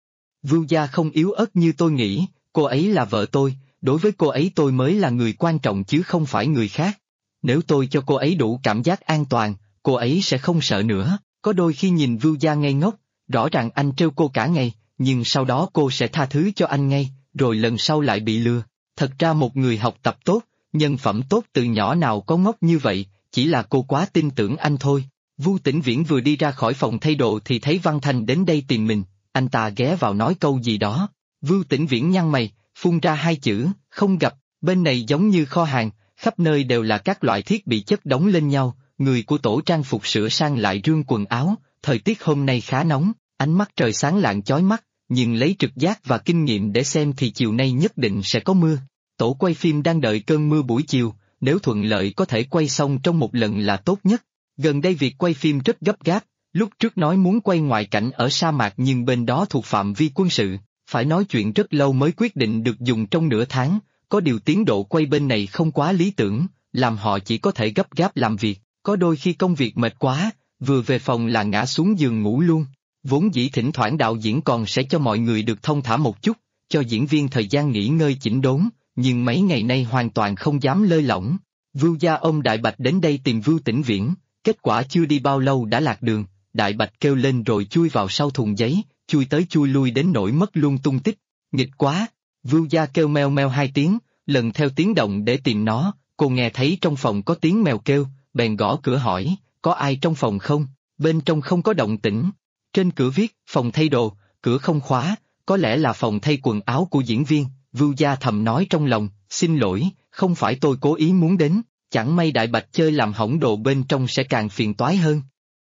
Vưu Gia không yếu ớt như tôi nghĩ, cô ấy là vợ tôi, đối với cô ấy tôi mới là người quan trọng chứ không phải người khác. Nếu tôi cho cô ấy đủ cảm giác an toàn, cô ấy sẽ không sợ nữa, có đôi khi nhìn Vưu Gia ngây ngốc, rõ ràng anh trêu cô cả ngày, nhưng sau đó cô sẽ tha thứ cho anh ngay, rồi lần sau lại bị lừa. Thật ra một người học tập tốt, nhân phẩm tốt từ nhỏ nào có ngốc như vậy, chỉ là cô quá tin tưởng anh thôi. Vưu Tĩnh Viễn vừa đi ra khỏi phòng thay đồ thì thấy Văn Thành đến đây tìm mình, anh ta ghé vào nói câu gì đó. Vưu Tĩnh Viễn nhăn mày, phun ra hai chữ, không gặp, bên này giống như kho hàng, khắp nơi đều là các loại thiết bị chất đống lên nhau, người của tổ trang phục sửa sang lại rương quần áo, thời tiết hôm nay khá nóng, ánh mắt trời sáng lạng chói mắt, nhưng lấy trực giác và kinh nghiệm để xem thì chiều nay nhất định sẽ có mưa. Tổ quay phim đang đợi cơn mưa buổi chiều, nếu thuận lợi có thể quay xong trong một lần là tốt nhất. Gần đây việc quay phim rất gấp gáp, lúc trước nói muốn quay ngoại cảnh ở sa mạc nhưng bên đó thuộc phạm vi quân sự, phải nói chuyện rất lâu mới quyết định được dùng trong nửa tháng, có điều tiến độ quay bên này không quá lý tưởng, làm họ chỉ có thể gấp gáp làm việc, có đôi khi công việc mệt quá, vừa về phòng là ngã xuống giường ngủ luôn. Vốn dĩ thỉnh thoảng đạo diễn còn sẽ cho mọi người được thông thả một chút, cho diễn viên thời gian nghỉ ngơi chỉnh đốn, nhưng mấy ngày nay hoàn toàn không dám lơi lỏng. Vưu gia ông Đại Bạch đến đây tìm Vưu Tĩnh Viễn, kết quả chưa đi bao lâu đã lạc đường, Đại Bạch kêu lên rồi chui vào sau thùng giấy, chui tới chui lui đến nỗi mất luôn tung tích. Nghịch quá! Vưu gia kêu meo meo 2 tiếng, lần theo tiếng động để tìm nó, cô nghe thấy trong phòng có tiếng mèo kêu, bèn gõ cửa hỏi, có ai trong phòng không? Bên trong không có động tĩnh. Trên cửa viết, phòng thay đồ, cửa không khóa, có lẽ là phòng thay quần áo của diễn viên. Vưu gia thầm nói trong lòng, xin lỗi, không phải tôi cố ý muốn đến, chẳng may Đại Bạch chơi làm hỏng đồ bên trong sẽ càng phiền toái hơn.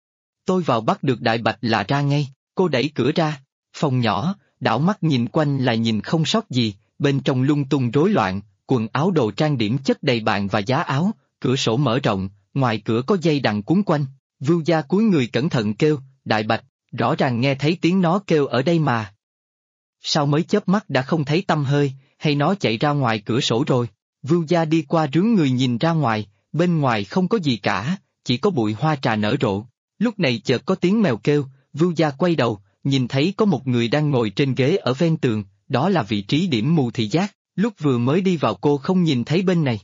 Tôi vào bắt được Đại Bạch là ra ngay, cô đẩy cửa ra, phòng nhỏ, đảo mắt nhìn quanh là nhìn không sót gì, bên trong lung tung rối loạn, quần áo đồ trang điểm chất đầy bàn và giá áo, cửa sổ mở rộng, ngoài cửa có dây đằng cuốn quanh. Vưu gia cúi người cẩn thận kêu, Đại Bạch, rõ ràng nghe thấy tiếng nó kêu ở đây mà. Sao mới chớp mắt đã không thấy tăm hơi, hay nó chạy ra ngoài cửa sổ rồi? Vưu gia đi qua rướn người nhìn ra ngoài, bên ngoài không có gì cả, chỉ có bụi hoa trà nở rộ. Lúc này chợt có tiếng mèo kêu, Vưu gia quay đầu, nhìn thấy có một người đang ngồi trên ghế ở ven tường, đó là vị trí điểm mù thị giác, lúc vừa mới đi vào cô không nhìn thấy bên này.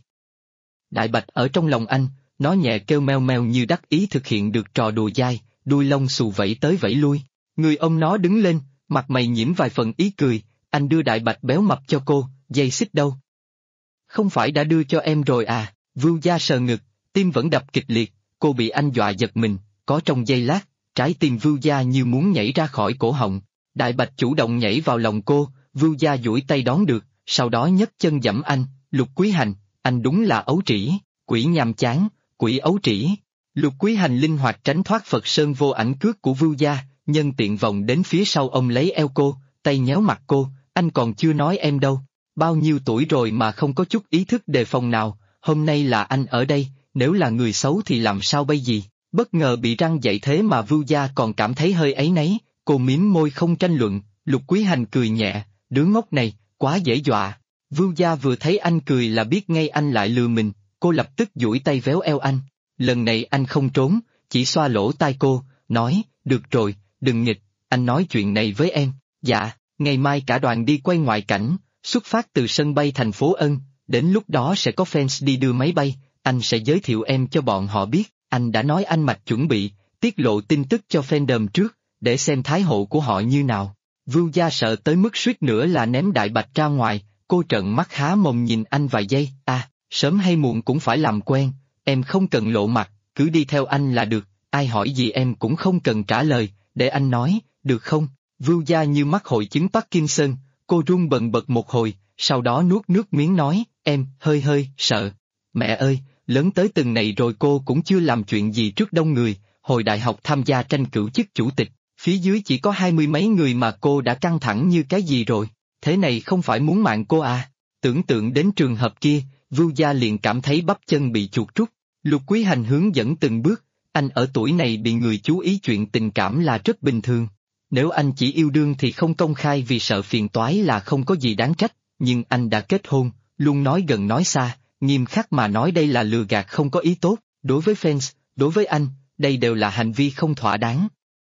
Đại Bạch ở trong lòng anh, nó nhẹ kêu meo meo như đắc ý thực hiện được trò đùa dai, đuôi lông xù vẫy tới vẫy lui. Người ông nó đứng lên, mặt mày nhiễm vài phần ý cười, anh đưa Đại Bạch béo mập cho cô, dây xích đâu? Không phải đã đưa cho em rồi à? Vưu gia sờ ngực, tim vẫn đập kịch liệt, cô bị anh dọa giật mình, có trong giây lát, trái tim Vưu gia như muốn nhảy ra khỏi cổ họng. Đại Bạch chủ động nhảy vào lòng cô, Vưu gia duỗi tay đón được, sau đó nhấc chân giẫm anh, Lục Quý Hành, anh đúng là ấu trĩ, quỷ nhàm chán, quỷ ấu trĩ. Lục Quý Hành linh hoạt tránh thoát Phật Sơn vô ảnh cước của Vưu gia, nhân tiện vòng đến phía sau ông lấy eo cô, tay nhéo mặt cô, anh còn chưa nói em đâu, bao nhiêu tuổi rồi mà không có chút ý thức đề phòng nào, hôm nay là anh ở đây, nếu là người xấu thì làm sao bây giờ? Bất ngờ bị răng dậy thế mà Vưu gia còn cảm thấy hơi áy náy, cô mím môi không tranh luận, Lục Quý Hành cười nhẹ, đứa ngốc này, quá dễ dọa. Vưu gia vừa thấy anh cười là biết ngay anh lại lừa mình, cô lập tức duỗi tay véo eo anh. Lần này anh không trốn, chỉ xoa lỗ tai cô, nói, được rồi, đừng nghịch, anh nói chuyện này với em, dạ, ngày mai cả đoàn đi quay ngoại cảnh, xuất phát từ sân bay thành phố Ân, đến lúc đó sẽ có fans đi đưa máy bay, anh sẽ giới thiệu em cho bọn họ biết, anh đã nói anh Mạch chuẩn bị, tiết lộ tin tức cho fandom trước, để xem thái hộ của họ như nào. Vưu gia sợ tới mức suýt nữa là ném Đại Bạch ra ngoài, cô trợn mắt há mồm nhìn anh vài giây, sớm hay muộn cũng phải làm quen, em không cần lộ mặt, cứ đi theo anh là được, ai hỏi gì em cũng không cần trả lời, để anh nói, được không? Vưu gia như mắc hội chứng Parkinson, cô run bần bật một hồi, sau đó nuốt nước miếng nói, em, hơi, sợ. Mẹ ơi, lớn tới từng này rồi cô cũng chưa làm chuyện gì trước đông người, hồi đại học tham gia tranh cử chức chủ tịch, phía dưới chỉ có 20 mấy người mà cô đã căng thẳng như cái gì rồi, thế này không phải muốn mạng cô à? Tưởng tượng đến trường hợp kia, Vưu gia liền cảm thấy bắp chân bị chuột rút. Lục Quý Hành hướng dẫn từng bước, anh ở tuổi này bị người chú ý chuyện tình cảm là rất bình thường. Nếu anh chỉ yêu đương thì không công khai vì sợ phiền toái là không có gì đáng trách, nhưng anh đã kết hôn, luôn nói gần nói xa, nghiêm khắc mà nói đây là lừa gạt không có ý tốt, đối với fans, đối với anh, đây đều là hành vi không thỏa đáng.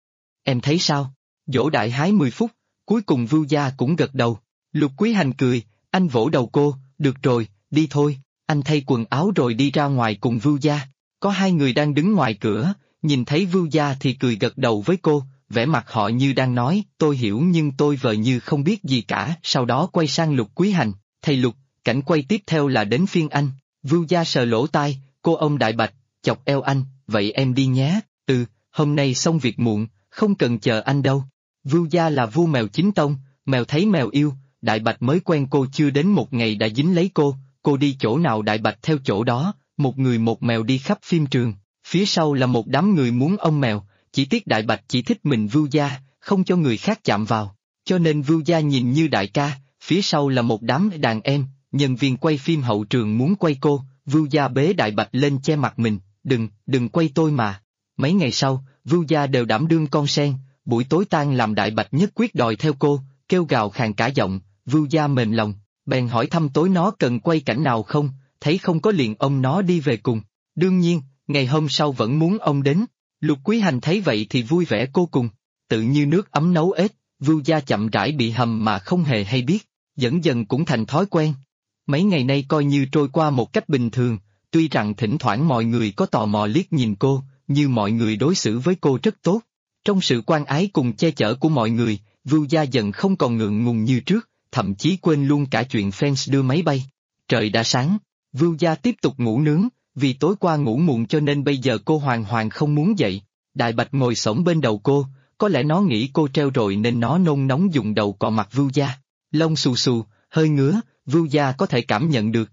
Em thấy sao? Dỗ đại hái 10 phút, cuối cùng Vưu gia cũng gật đầu. Lục Quý Hành cười, anh vỗ đầu cô, được rồi, đi thôi. Anh thay quần áo rồi đi ra ngoài cùng Vưu gia. Có 2 người đang đứng ngoài cửa, nhìn thấy Vưu gia thì cười gật đầu với cô, vẻ mặt họ như đang nói, tôi hiểu nhưng tôi vờ như không biết gì cả. Sau đó quay sang Lục Quý Hành, thầy Lục, cảnh quay tiếp theo là đến phiên anh. Vưu gia sờ lỗ tai, cô ông Đại Bạch, chọc eo anh, vậy em đi nhé, hôm nay xong việc muộn, không cần chờ anh đâu. Vưu gia là vua mèo chính tông, mèo thấy mèo yêu, Đại Bạch mới quen cô chưa đến một ngày đã dính lấy cô đi chỗ nào Đại Bạch theo chỗ đó, một người một mèo đi khắp phim trường, phía sau là một đám người muốn ôm mèo, chỉ tiếc Đại Bạch chỉ thích mình Vưu gia, không cho người khác chạm vào, cho nên Vưu gia nhìn như đại ca, phía sau là một đám đàn em, nhân viên quay phim hậu trường muốn quay cô, Vưu gia bế Đại Bạch lên che mặt mình, đừng quay tôi mà. Mấy ngày sau, Vưu gia đều đảm đương con sen, buổi tối tang làm Đại Bạch nhất quyết đòi theo cô, kêu gào khàn cả giọng. Vưu Gia mềm lòng, bèn hỏi thăm tối nó cần quay cảnh nào không, thấy không có liền ông nó đi về cùng. Đương nhiên, ngày hôm sau vẫn muốn ông đến. Lục Quý Hành thấy vậy thì vui vẻ vô cùng, tự như nước ấm nấu ếch. Vưu Gia chậm rãi bị hầm mà không hề hay biết, dần dần cũng thành thói quen. Mấy ngày nay coi như trôi qua một cách bình thường, tuy rằng thỉnh thoảng mọi người có tò mò liếc nhìn cô, như mọi người đối xử với cô rất tốt. Trong sự quan ái cùng che chở của mọi người, Vưu Gia dần không còn ngượng ngùng như trước, thậm chí quên luôn cả chuyện fans đưa máy bay. Trời đã sáng, Vưu Gia tiếp tục ngủ nướng, vì tối qua ngủ muộn cho nên bây giờ cô hoàn toàn không muốn dậy. Đại Bạch ngồi xổm bên đầu cô, có lẽ nó nghĩ cô treo rồi nên nó nôn nóng dùng đầu cọ mặt Vưu Gia. Lông xù xù, hơi ngứa, Vưu Gia có thể cảm nhận được.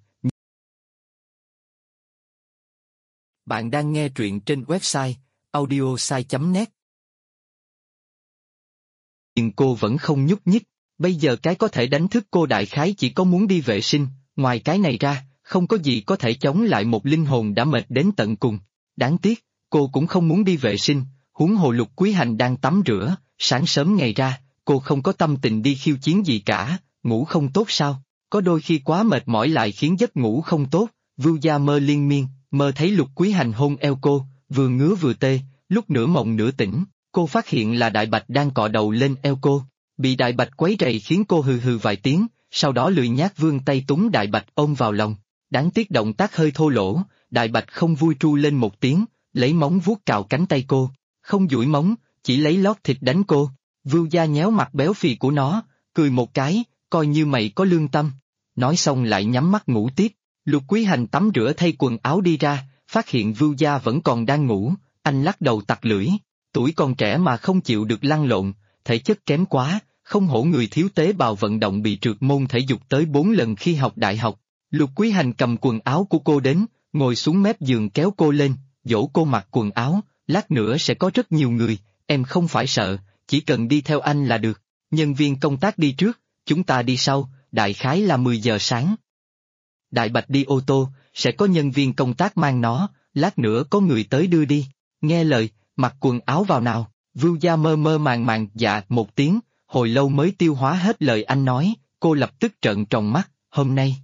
Bạn đang nghe truyện trên website audiosai.net. Nhưng cô vẫn không nhúc nhích, bây giờ cái có thể đánh thức cô đại khái chỉ có muốn đi vệ sinh, ngoài cái này ra, không có gì có thể chống lại một linh hồn đã mệt đến tận cùng. Đáng tiếc, cô cũng không muốn đi vệ sinh, huống hồ Lục Quý Hành đang tắm rửa, sáng sớm ngày ra, cô không có tâm tình đi khiêu chiến gì cả, ngủ không tốt sao, có đôi khi quá mệt mỏi lại khiến giấc ngủ không tốt. Vưu Gia mơ liên miên, mơ thấy Lục Quý Hành hôn eo cô, vừa ngứa vừa tê, lúc nửa mộng nửa tỉnh, cô phát hiện là Đại Bạch đang cọ đầu lên eo cô, bị Đại Bạch quấy rầy khiến cô hừ hừ vài tiếng, sau đó lười nhác vươn tay túm Đại Bạch ôm vào lòng. Đáng tiếc động tác hơi thô lỗ, Đại Bạch không vui tru lên một tiếng, lấy móng vuốt cào cánh tay cô, không duỗi móng, chỉ lấy lót thịt đánh cô. Vưu Gia nhéo mặt béo phì của nó, cười một cái, coi như mày có lương tâm. Nói xong lại nhắm mắt ngủ tiếp. Lục Quý Hành tắm rửa thay quần áo đi ra, phát hiện Vưu Gia vẫn còn đang ngủ, anh lắc đầu tặc lưỡi, tuổi còn trẻ mà không chịu được lăn lộn, thể chất kém quá, không hổ người thiếu tế bào vận động bị trượt môn thể dục tới 4 lần khi học đại học. Lục Quý Hành cầm quần áo của cô đến, ngồi xuống mép giường kéo cô lên, dỗ cô mặc quần áo, lát nữa sẽ có rất nhiều người, em không phải sợ, chỉ cần đi theo anh là được. Nhân viên công tác đi trước, chúng ta đi sau, đại khái là 10 giờ sáng. Đại Bạch đi ô tô, sẽ có nhân viên công tác mang nó, lát nữa có người tới đưa đi. Nghe lời, mặc quần áo vào nào. Vưu Gia mơ mơ màng màng dạ một tiếng, hồi lâu mới tiêu hóa hết lời anh nói, cô lập tức trợn tròn mắt, hôm nay,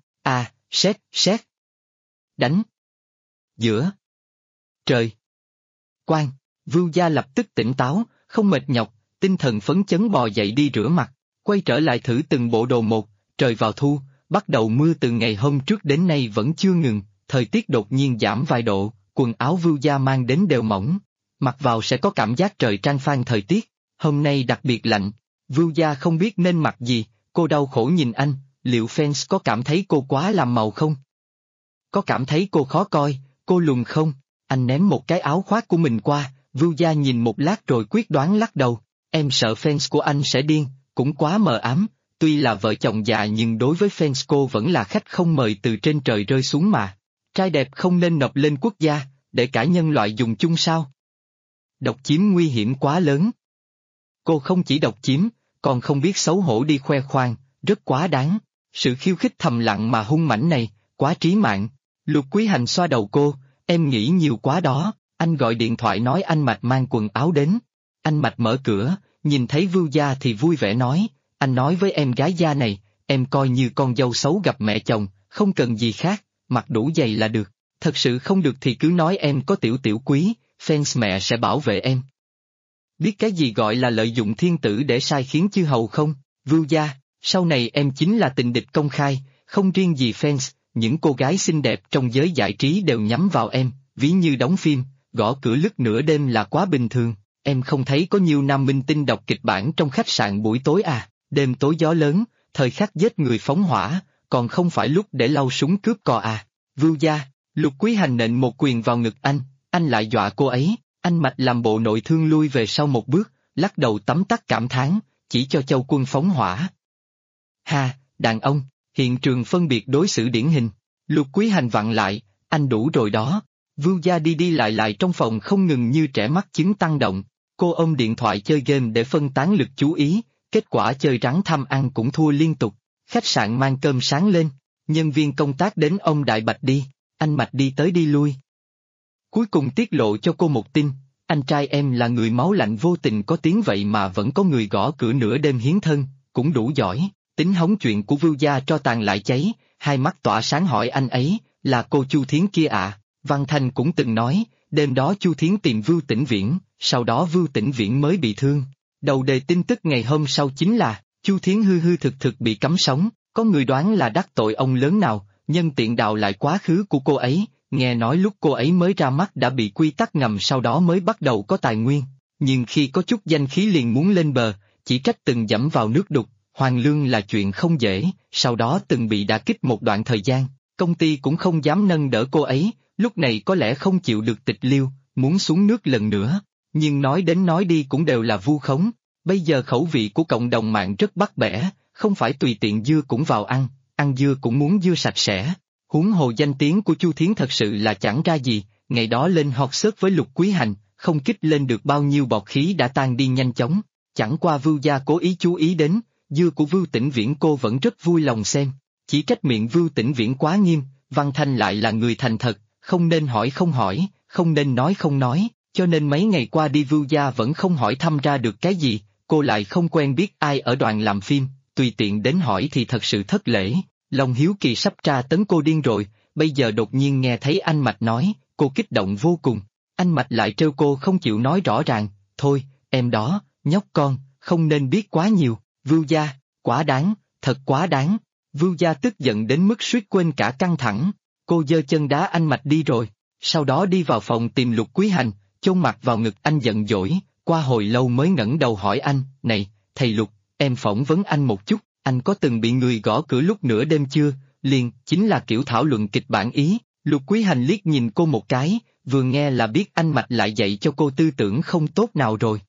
sét, đánh, giữa, trời, quang. Vưu Gia lập tức tỉnh táo, không mệt nhọc, tinh thần phấn chấn bò dậy đi rửa mặt, quay trở lại thử từng bộ đồ một. Trời vào thu, bắt đầu mưa từ ngày hôm trước đến nay vẫn chưa ngừng, thời tiết đột nhiên giảm vài độ, quần áo Vưu Gia mang đến đều mỏng, mặc vào sẽ có cảm giác trời trang phan thời tiết, hôm nay đặc biệt lạnh. Vưu Gia không biết nên mặc gì, cô đau khổ nhìn anh, liệu fans có cảm thấy cô quá làm màu không? Có cảm thấy cô khó coi, cô lùn không? Anh ném một cái áo khoác của mình qua, Vưu Gia nhìn một lát rồi quyết đoán lắc đầu, em sợ fans của anh sẽ điên, cũng quá mờ ám. Tuy là vợ chồng già nhưng đối với fans cô vẫn là khách không mời từ trên trời rơi xuống mà. Trai đẹp không nên nộp lên quốc gia, để cả nhân loại dùng chung sao? Độc chiếm nguy hiểm quá lớn. Cô không chỉ độc chiếm, còn không biết xấu hổ đi khoe khoang, rất quá đáng. Sự khiêu khích thầm lặng mà hung mãnh này, quá trí mạng. Lục Quý Hành xoa đầu cô, em nghĩ nhiều quá đó. Anh gọi điện thoại nói anh Mạch mang quần áo đến. Anh Mạch mở cửa, nhìn thấy Vưu Gia thì vui vẻ nói, anh nói với em gái Gia này, em coi như con dâu xấu gặp mẹ chồng, không cần gì khác, mặc đủ giày là được. Thật sự không được thì cứ nói em có tiểu tiểu quý, fans mẹ sẽ bảo vệ em. Biết cái gì gọi là lợi dụng thiên tử để sai khiến chư hầu không? Vưu Gia, sau này em chính là tình địch công khai, không riêng gì fans, những cô gái xinh đẹp trong giới giải trí đều nhắm vào em, ví như đóng phim, gõ cửa lúc nửa đêm là quá bình thường. Em không thấy có nhiều nam minh tinh đọc kịch bản trong khách sạn buổi tối à, đêm tối gió lớn, thời khắc giết người phóng hỏa, còn không phải lúc để lau súng cướp cò à. Vưu Gia, Lục Quý Hành nện một quyền vào ngực anh lại dọa cô ấy. Anh Mạch làm bộ nội thương lui về sau một bước, lắc đầu tấm tắc cảm thán, chỉ cho Châu Quân phóng hỏa. Ha, đàn ông, hiện trường phân biệt đối xử điển hình. Lục Quý Hành vặn lại, anh đủ rồi đó. Vưu Gia đi đi lại trong phòng không ngừng như trẻ mắc chứng tăng động. Cô ôm điện thoại chơi game để phân tán lực chú ý, kết quả chơi rắn thăm ăn cũng thua liên tục. Khách sạn mang cơm sáng lên, nhân viên công tác đến ông Đại Bạch đi, anh Mạch đi tới đi lui. Cuối cùng tiết lộ cho cô một tin, anh trai em là người máu lạnh vô tình có tiếng vậy mà vẫn có người gõ cửa nửa đêm hiến thân, cũng đủ giỏi, tính hóng chuyện của Vưu gia tro tàn lại cháy, hai mắt tỏa sáng hỏi anh ấy, là cô Chu Thiến kia à? Văn Thanh cũng từng nói, đêm đó Chu Thiến tìm Vưu Tĩnh Viễn, sau đó Vưu Tĩnh Viễn mới bị thương. Đầu đề tin tức ngày hôm sau chính là, Chu Thiến hư hư thực thực bị cấm sống, có người đoán là đắc tội ông lớn nào, nhân tiện đào lại quá khứ của cô ấy, nghe nói lúc cô ấy mới ra mắt đã bị quy tắc ngầm sau đó mới bắt đầu có tài nguyên, nhưng khi có chút danh khí liền muốn lên bờ, chỉ trách từng dẫm vào nước đục, hoàn lương là chuyện không dễ, sau đó từng bị đả kích một đoạn thời gian, công ty cũng không dám nâng đỡ cô ấy, lúc này có lẽ không chịu được tịch liêu, muốn xuống nước lần nữa, nhưng nói đến nói đi cũng đều là vu khống. Bây giờ khẩu vị của cộng đồng mạng rất bắt bẻ, không phải tùy tiện dưa cũng vào ăn dưa cũng muốn dưa sạch sẽ. Huống hồ danh tiếng của Chu Thiến thật sự là chẳng ra gì, ngày đó lên hot search với Lục Quý Hành, không kích lên được bao nhiêu bọt khí đã tan đi nhanh chóng. Chẳng qua Vưu gia cố ý chú ý đến, dưa của Vưu Tĩnh Viễn cô vẫn rất vui lòng xem. Chỉ trách miệng Vưu Tĩnh Viễn quá nghiêm, Văn Thanh lại là người thành thật, không nên hỏi không hỏi, không nên nói không nói, cho nên mấy ngày qua đi Vưu gia vẫn không hỏi thăm ra được cái gì. Cô lại không quen biết ai ở đoàn làm phim, tùy tiện đến hỏi thì thật sự thất lễ, lòng hiếu kỳ sắp tra tấn cô điên rồi, bây giờ đột nhiên nghe thấy anh Mạch nói, cô kích động vô cùng, anh Mạch lại trêu cô không chịu nói rõ ràng, thôi, em đó, nhóc con, không nên biết quá nhiều, Vưu gia, quá đáng, thật quá đáng, Vưu gia tức giận đến mức suýt quên cả căng thẳng, cô giơ chân đá anh Mạch đi rồi, sau đó đi vào phòng tìm Lục Quý Hành, chôn mặt vào ngực anh giận dỗi. Qua hồi lâu mới ngẩng đầu hỏi anh, này, thầy Lục, em phỏng vấn anh một chút, anh có từng bị người gõ cửa lúc nửa đêm chưa? Liền, chính là kiểu thảo luận kịch bản ý. Lục Quý Hành liếc nhìn cô một cái, vừa nghe là biết anh Mạch lại dạy cho cô tư tưởng không tốt nào rồi.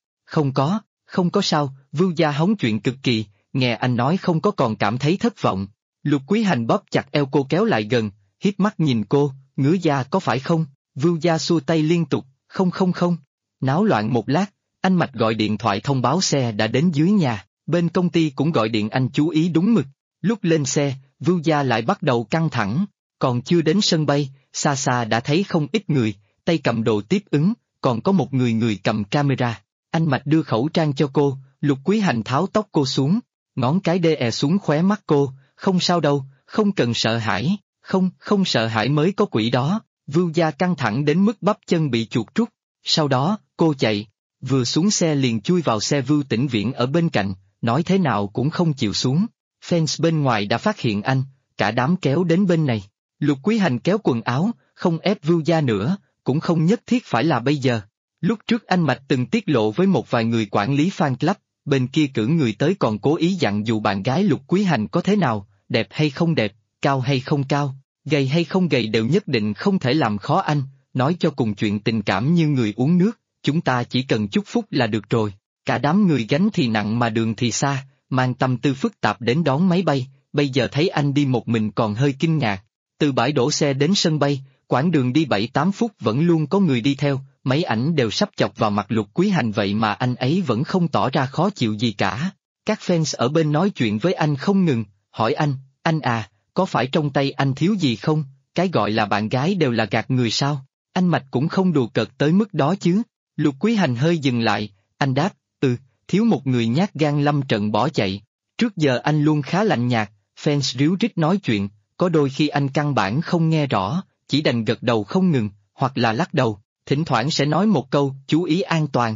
Không có sao, Vưu gia hóng chuyện cực kỳ, nghe anh nói không có còn cảm thấy thất vọng. Lục Quý Hành bóp chặt eo cô kéo lại gần, hiếp mắt nhìn cô, ngứa da có phải không? Vưu gia xua tay liên tục, không. Náo loạn một lát. Anh Mạch gọi điện thoại thông báo xe đã đến dưới nhà, bên công ty cũng gọi điện anh chú ý đúng mực. Lúc lên xe, Vưu gia lại bắt đầu căng thẳng, còn chưa đến sân bay, xa xa đã thấy không ít người, tay cầm đồ tiếp ứng, còn có một người cầm camera. Anh Mạch đưa khẩu trang cho cô, Lục Quý Hành tháo tóc cô xuống, ngón cái đè xuống khóe mắt cô, không sao đâu, không cần sợ hãi, không sợ hãi mới có quỷ đó. Vưu gia căng thẳng đến mức bắp chân bị chuột rút, sau đó, cô chạy. Vừa xuống xe liền chui vào xe Vưu Tĩnh Viễn ở bên cạnh, nói thế nào cũng không chịu xuống. Fans bên ngoài đã phát hiện anh, cả đám kéo đến bên này. Lục Quý Hành kéo quần áo, không ép Vưu gia nữa, cũng không nhất thiết phải là bây giờ. Lúc trước anh Mạch từng tiết lộ với một vài người quản lý fan club, bên kia cử người tới còn cố ý dặn dù bạn gái Lục Quý Hành có thế nào, đẹp hay không đẹp, cao hay không cao, gầy hay không gầy đều nhất định không thể làm khó anh, nói cho cùng chuyện tình cảm như người uống nước. Chúng ta chỉ cần chúc phúc là được rồi, cả đám người gánh thì nặng mà đường thì xa, mang tâm tư phức tạp đến đón máy bay, bây giờ thấy anh đi một mình còn hơi kinh ngạc. Từ bãi đổ xe đến sân bay, quãng đường đi 7-8 phút vẫn luôn có người đi theo, mấy ảnh đều sắp chọc vào mặt Lục Quý Hành vậy mà anh ấy vẫn không tỏ ra khó chịu gì cả. Các fans ở bên nói chuyện với anh không ngừng, hỏi anh à, có phải trong tay anh thiếu gì không, cái gọi là bạn gái đều là gạt người sao, anh Mạch cũng không đùa cợt tới mức đó chứ. Lục Quý Hành hơi dừng lại, anh đáp, thiếu một người nhát gan lâm trận bỏ chạy. Trước giờ anh luôn khá lạnh nhạt, fans ríu rít nói chuyện, có đôi khi anh căn bản không nghe rõ, chỉ đành gật đầu không ngừng, hoặc là lắc đầu, thỉnh thoảng sẽ nói một câu, chú ý an toàn.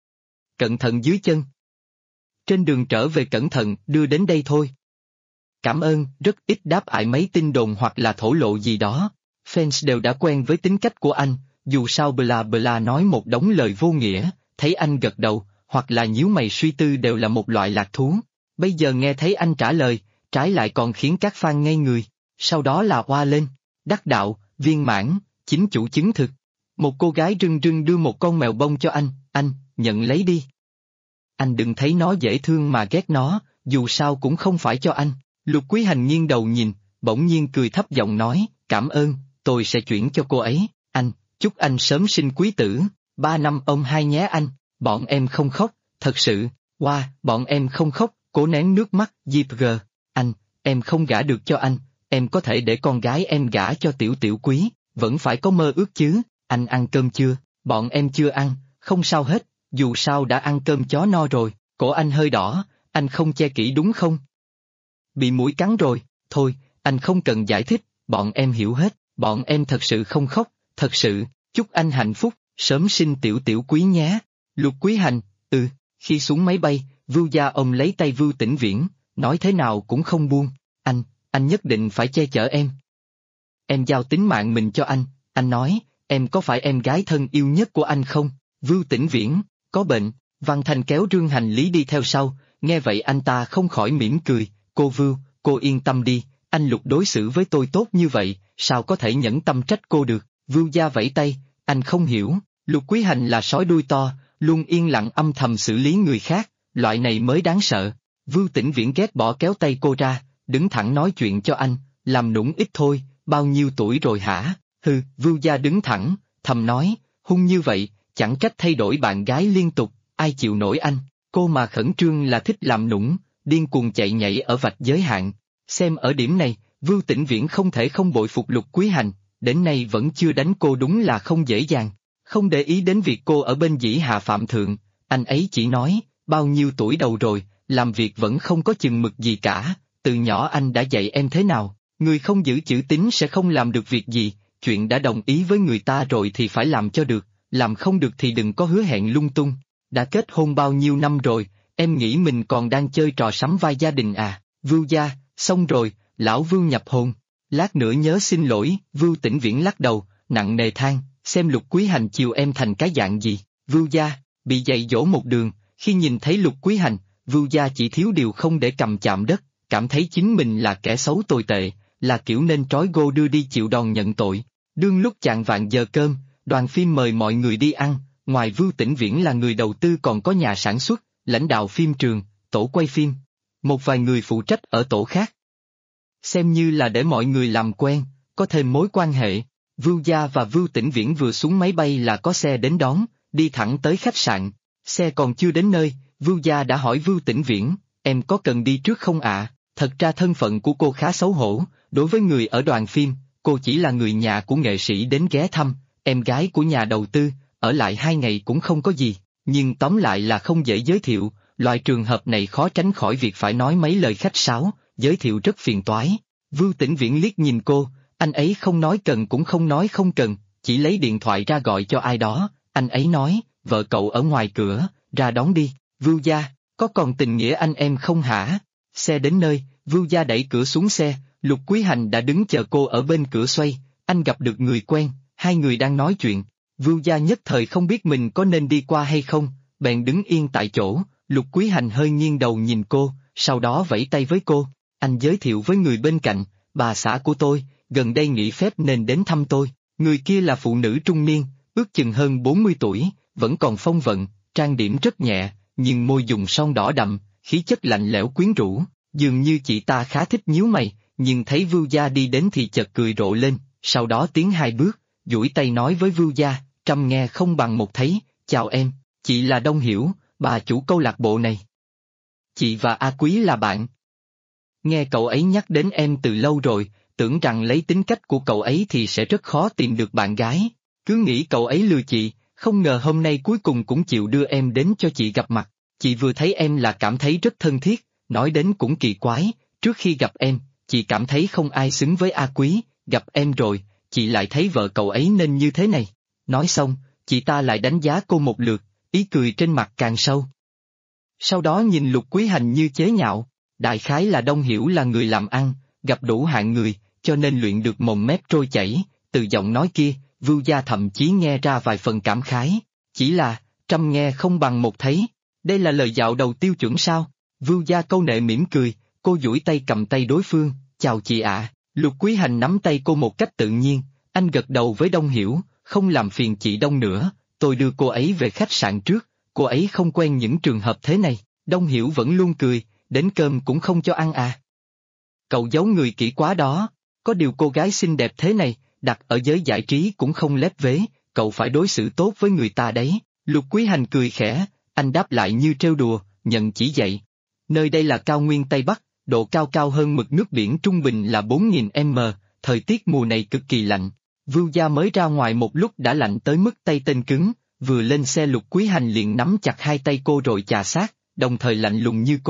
Cẩn thận dưới chân. Trên đường trở về cẩn thận, đưa đến đây thôi. Cảm ơn, rất ít đáp ải mấy tin đồn hoặc là thổ lộ gì đó. Fans đều đã quen với tính cách của anh. Dù sao bla bla nói một đống lời vô nghĩa, thấy anh gật đầu, hoặc là nhíu mày suy tư đều là một loại lạc thú. Bây giờ nghe thấy anh trả lời, trái lại còn khiến các fan ngây người. Sau đó là oa lên, đắc đạo, viên mãn, chính chủ chứng thực. Một cô gái rưng rưng đưa một con mèo bông cho anh, nhận lấy đi. Anh đừng thấy nó dễ thương mà ghét nó, dù sao cũng không phải cho anh. Lục Quý Hành nghiêng đầu nhìn, bỗng nhiên cười thấp giọng nói, cảm ơn, tôi sẽ chuyển cho cô ấy, anh. Chúc anh sớm sinh quý tử, 3 năm ông hai nhé anh, bọn em không khóc, thật sự, bọn em không khóc, cố nén nước mắt, Diệp G, anh, em không gả được cho anh, em có thể để con gái em gả cho Tiểu Tiểu Quý, vẫn phải có mơ ước chứ, anh ăn cơm chưa, bọn em chưa ăn, không sao hết, dù sao đã ăn cơm chó no rồi, cổ anh hơi đỏ, anh không che kỹ đúng không? Bị muỗi cắn rồi, thôi, anh không cần giải thích, bọn em hiểu hết, bọn em thật sự không khóc, thật sự, chúc anh hạnh phúc, sớm sinh tiểu tiểu quý nhé. Lục Quý Hành, khi xuống máy bay, Vưu Gia ôm lấy tay Vưu Tĩnh Viễn, nói thế nào cũng không buông, anh nhất định phải che chở em. Em giao tính mạng mình cho anh nói, em có phải em gái thân yêu nhất của anh không? Vưu Tĩnh Viễn, có bệnh, Văn Thanh kéo rương hành lý đi theo sau, nghe vậy anh ta không khỏi mỉm cười, cô Vưu, cô yên tâm đi, anh Lục đối xử với tôi tốt như vậy, sao có thể nhẫn tâm trách cô được? Vưu Gia vẫy tay, anh không hiểu, Lục Quý Hành là sói đuôi to, luôn yên lặng âm thầm xử lý người khác, loại này mới đáng sợ. Vưu Tĩnh Viễn ghét bỏ kéo tay cô ra, đứng thẳng nói chuyện cho anh, làm nũng ít thôi, bao nhiêu tuổi rồi hả? Vưu Gia đứng thẳng, thầm nói, hung như vậy, chẳng trách thay đổi bạn gái liên tục, ai chịu nổi anh, cô mà khẩn trương là thích làm nũng, điên cuồng chạy nhảy ở vạch giới hạn. Xem ở điểm này, Vưu Tĩnh Viễn không thể không bội phục Lục Quý Hành, đến nay vẫn chưa đánh cô đúng là không dễ dàng. Không để ý đến việc cô ở bên dĩ hạ phạm thượng, anh ấy chỉ nói, bao nhiêu tuổi đầu rồi, làm việc vẫn không có chừng mực gì cả, từ nhỏ anh đã dạy em thế nào, người không giữ chữ tín sẽ không làm được việc gì, chuyện đã đồng ý với người ta rồi thì phải làm cho được, làm không được thì đừng có hứa hẹn lung tung. Đã kết hôn bao nhiêu năm rồi, em nghĩ mình còn đang chơi trò sắm vai gia đình à? Vưu Gia, xong rồi, lão Vưu nhập hôn. Lát nữa nhớ xin lỗi, Vưu Tĩnh Viễn lắc đầu, nặng nề than, xem Lục Quý Hành chiều em thành cái dạng gì. Vưu Gia, bị dạy dỗ một đường, khi nhìn thấy Lục Quý Hành, Vưu Gia chỉ thiếu điều không để cầm chạm đất, cảm thấy chính mình là kẻ xấu tồi tệ, là kiểu nên trói gô đưa đi chịu đòn nhận tội. Đương lúc chạng vạng giờ cơm, đoàn phim mời mọi người đi ăn, ngoài Vưu Tĩnh Viễn là người đầu tư còn có nhà sản xuất, lãnh đạo phim trường, tổ quay phim, một vài người phụ trách ở tổ khác. Xem như là để mọi người làm quen, có thêm mối quan hệ. Vưu Gia và Vưu Tĩnh Viễn vừa xuống máy bay là có xe đến đón, đi thẳng tới khách sạn. Xe còn chưa đến nơi, Vưu Gia đã hỏi Vưu Tĩnh Viễn, em có cần đi trước không ạ? Thật ra thân phận của cô khá xấu hổ, đối với người ở đoàn phim, cô chỉ là người nhà của nghệ sĩ đến ghé thăm, em gái của nhà đầu tư, ở lại 2 ngày cũng không có gì, nhưng tóm lại là không dễ giới thiệu, loại trường hợp này khó tránh khỏi việc phải nói mấy lời khách sáo, giới thiệu rất phiền toái. Vưu Tĩnh Viễn liếc nhìn cô, anh ấy không nói cần cũng không nói không cần, chỉ lấy điện thoại ra gọi cho ai đó, anh ấy nói, vợ cậu ở ngoài cửa, ra đón đi. Vưu Gia, có còn tình nghĩa anh em không hả? Xe đến nơi, Vưu Gia đẩy cửa xuống xe, Lục Quý Hành đã đứng chờ cô ở bên cửa xoay, anh gặp được người quen, hai người đang nói chuyện. Vưu Gia nhất thời không biết mình có nên đi qua hay không, bèn đứng yên tại chỗ, Lục Quý Hành hơi nghiêng đầu nhìn cô, sau đó vẫy tay với cô, anh giới thiệu với người bên cạnh, bà xã của tôi, gần đây nghỉ phép nên đến thăm tôi, người kia là phụ nữ trung niên, ước chừng hơn 40 tuổi, vẫn còn phong vận, trang điểm rất nhẹ, nhưng môi dùng son đỏ đậm, khí chất lạnh lẽo quyến rũ, dường như chị ta khá thích nhíu mày, nhưng thấy Vưu Gia đi đến thì chợt cười rộ lên, sau đó tiến 2 bước, duỗi tay nói với Vưu Gia, trăm nghe không bằng một thấy, chào em, chị là Đông Hiểu, bà chủ câu lạc bộ này. Chị và A Quý là bạn. Nghe cậu ấy nhắc đến em từ lâu rồi, tưởng rằng lấy tính cách của cậu ấy thì sẽ rất khó tìm được bạn gái, cứ nghĩ cậu ấy lừa chị, không ngờ hôm nay cuối cùng cũng chịu đưa em đến cho chị gặp mặt. Chị vừa thấy em là cảm thấy rất thân thiết, nói đến cũng kỳ quái, trước khi gặp em, chị cảm thấy không ai xứng với A Quý, gặp em rồi, chị lại thấy vợ cậu ấy nên như thế này. Nói xong, chị ta lại đánh giá cô một lượt, ý cười trên mặt càng sâu. Sau đó nhìn Lục Quý Hành như chế nhạo, đại khái là Đông Hiểu là người làm ăn, gặp đủ hạng người, cho nên luyện được mồm mép trôi chảy, từ giọng nói kia, Vưu Gia thậm chí nghe ra vài phần cảm khái, chỉ là, trăm nghe không bằng một thấy, đây là lời dạo đầu tiêu chuẩn sao? Vưu Gia câu nệ mỉm cười, cô duỗi tay cầm tay đối phương, chào chị ạ. Lục Quý Hành nắm tay cô một cách tự nhiên, anh gật đầu với Đông Hiểu, không làm phiền chị Đông nữa, tôi đưa cô ấy về khách sạn trước, cô ấy không quen những trường hợp thế này. Đông Hiểu vẫn luôn cười, đến cơm cũng không cho ăn à? Cậu giấu người kỹ quá đó, có điều cô gái xinh đẹp thế này, đặt ở giới giải trí cũng không lép vế, cậu phải đối xử tốt với người ta đấy. Lục Quý Hành cười khẽ, anh đáp lại như trêu đùa, nhận chỉ dạy. Nơi đây là cao nguyên Tây Bắc, độ cao cao hơn mực nước biển trung bình là 4.000 m, thời tiết mùa này cực kỳ lạnh. Vưu Gia mới ra ngoài một lúc đã lạnh tới mức tay tênh cứng, vừa lên xe Lục Quý Hành liền nắm chặt hai tay cô rồi chà sát, đồng thời lạnh lùng như cô,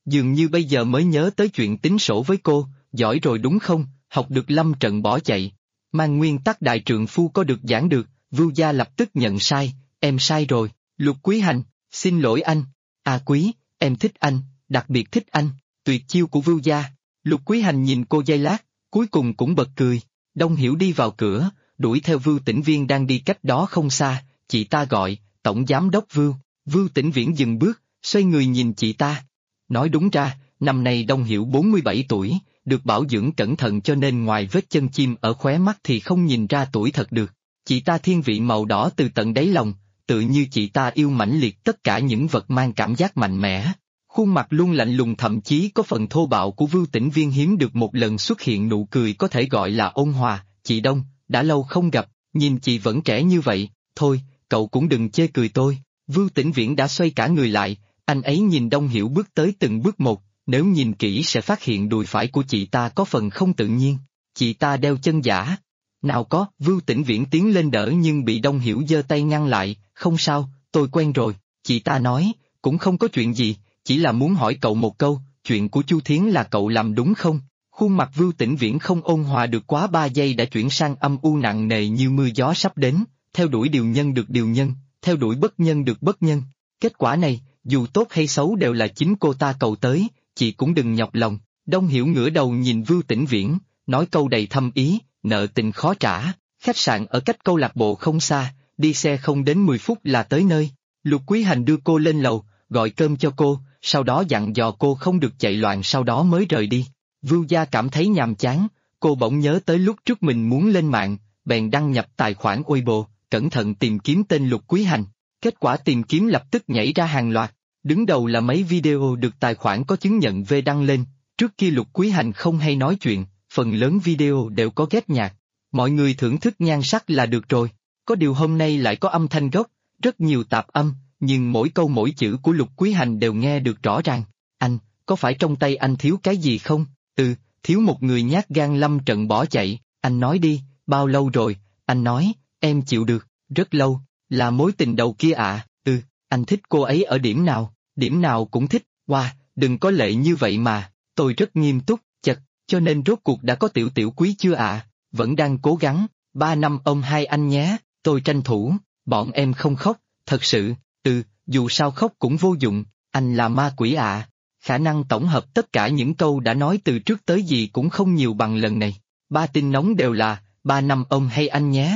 Dường như bây giờ mới nhớ tới chuyện tính sổ với cô, giỏi rồi đúng không, học được lâm trận bỏ chạy. Mang nguyên tắc đại trượng phu có được giảng được, Vưu Gia lập tức nhận sai, em sai rồi, Lục Quý Hành, xin lỗi anh. À Quý, em thích anh, đặc biệt thích anh, tuyệt chiêu của Vưu Gia. Lục Quý Hành nhìn cô giây lát, cuối cùng cũng bật cười. Đông Hiểu đi vào cửa, đuổi theo Vưu Tĩnh Viên đang đi cách đó không xa, chị ta gọi, Tổng Giám đốc Vưu. Vưu Tĩnh Viễn dừng bước, xoay người nhìn chị ta. Nói đúng ra, năm nay Đông Hiểu 47 tuổi, được bảo dưỡng cẩn thận cho nên ngoài vết chân chim ở khóe mắt thì không nhìn ra tuổi thật được. Chị ta thiên vị màu đỏ từ tận đáy lòng, tự như chị ta yêu mãnh liệt tất cả những vật mang cảm giác mạnh mẽ. Khuôn mặt luôn lạnh lùng thậm chí có phần thô bạo của Vưu Tĩnh Viên hiếm được một lần xuất hiện nụ cười có thể gọi là ôn hòa. Chị Đông, đã lâu không gặp, nhìn chị vẫn trẻ như vậy, thôi, cậu cũng đừng chê cười tôi. Vưu Tĩnh Viễn đã xoay cả người lại, anh ấy nhìn Đông Hiểu bước tới từng bước một, nếu nhìn kỹ sẽ phát hiện đùi phải của chị ta có phần không tự nhiên. Chị ta đeo chân giả. Nào có, Vưu Tĩnh Viễn tiến lên đỡ nhưng bị Đông Hiểu giơ tay ngăn lại, không sao, tôi quen rồi. Chị ta nói, cũng không có chuyện gì, chỉ là muốn hỏi cậu một câu, chuyện của Chu Thiến là cậu làm đúng không? Khuôn mặt Vưu Tĩnh Viễn không ôn hòa được quá 3 giây đã chuyển sang âm u nặng nề như mưa gió sắp đến, theo đuổi điều nhân được điều nhân, theo đuổi bất nhân được bất nhân. Kết quả này, dù tốt hay xấu đều là chính cô ta cầu tới, chị cũng đừng nhọc lòng. Đông Hiểu ngửa đầu nhìn Vưu Tĩnh Viễn, nói câu đầy thâm ý, nợ tình khó trả. Khách sạn ở cách câu lạc bộ không xa, đi xe không đến 10 phút là tới nơi. Lục Quý Hành đưa cô lên lầu, gọi cơm cho cô, sau đó dặn dò cô không được chạy loạn sau đó mới rời đi. Vưu Gia cảm thấy nhàm chán, cô bỗng nhớ tới lúc trước mình muốn lên mạng, bèn đăng nhập tài khoản Weibo, cẩn thận tìm kiếm tên Lục Quý Hành. Kết quả tìm kiếm lập tức nhảy ra hàng loạt, đứng đầu là mấy video được tài khoản có chứng nhận V đăng lên. Trước kia Lục Quý Hành không hay nói chuyện, phần lớn video đều có ghép nhạc. Mọi người thưởng thức nhan sắc là được rồi. Có điều hôm nay lại có âm thanh gốc, rất nhiều tạp âm, nhưng mỗi câu mỗi chữ của Lục Quý Hành đều nghe được rõ ràng. Anh, có phải trong tay anh thiếu cái gì không? Ừ, thiếu một người nhát gan lâm trận bỏ chạy. Anh nói đi, bao lâu rồi? Anh nói, em chịu được, rất lâu, là mối tình đầu kia ạ. Ừ, anh thích cô ấy ở điểm nào cũng thích. Wow, đừng có lệ như vậy mà, tôi rất nghiêm túc, chật, cho nên rốt cuộc đã có tiểu tiểu quý chưa ạ? Vẫn đang cố gắng, 3 năm ông hai anh nhé, tôi tranh thủ, bọn em không khóc, thật sự, dù sao khóc cũng vô dụng, anh là ma quỷ ạ. Khả năng tổng hợp tất cả những câu đã nói từ trước tới gì cũng không nhiều bằng lần này. 3 tin nóng đều là, 3 năm ông hay anh nhé.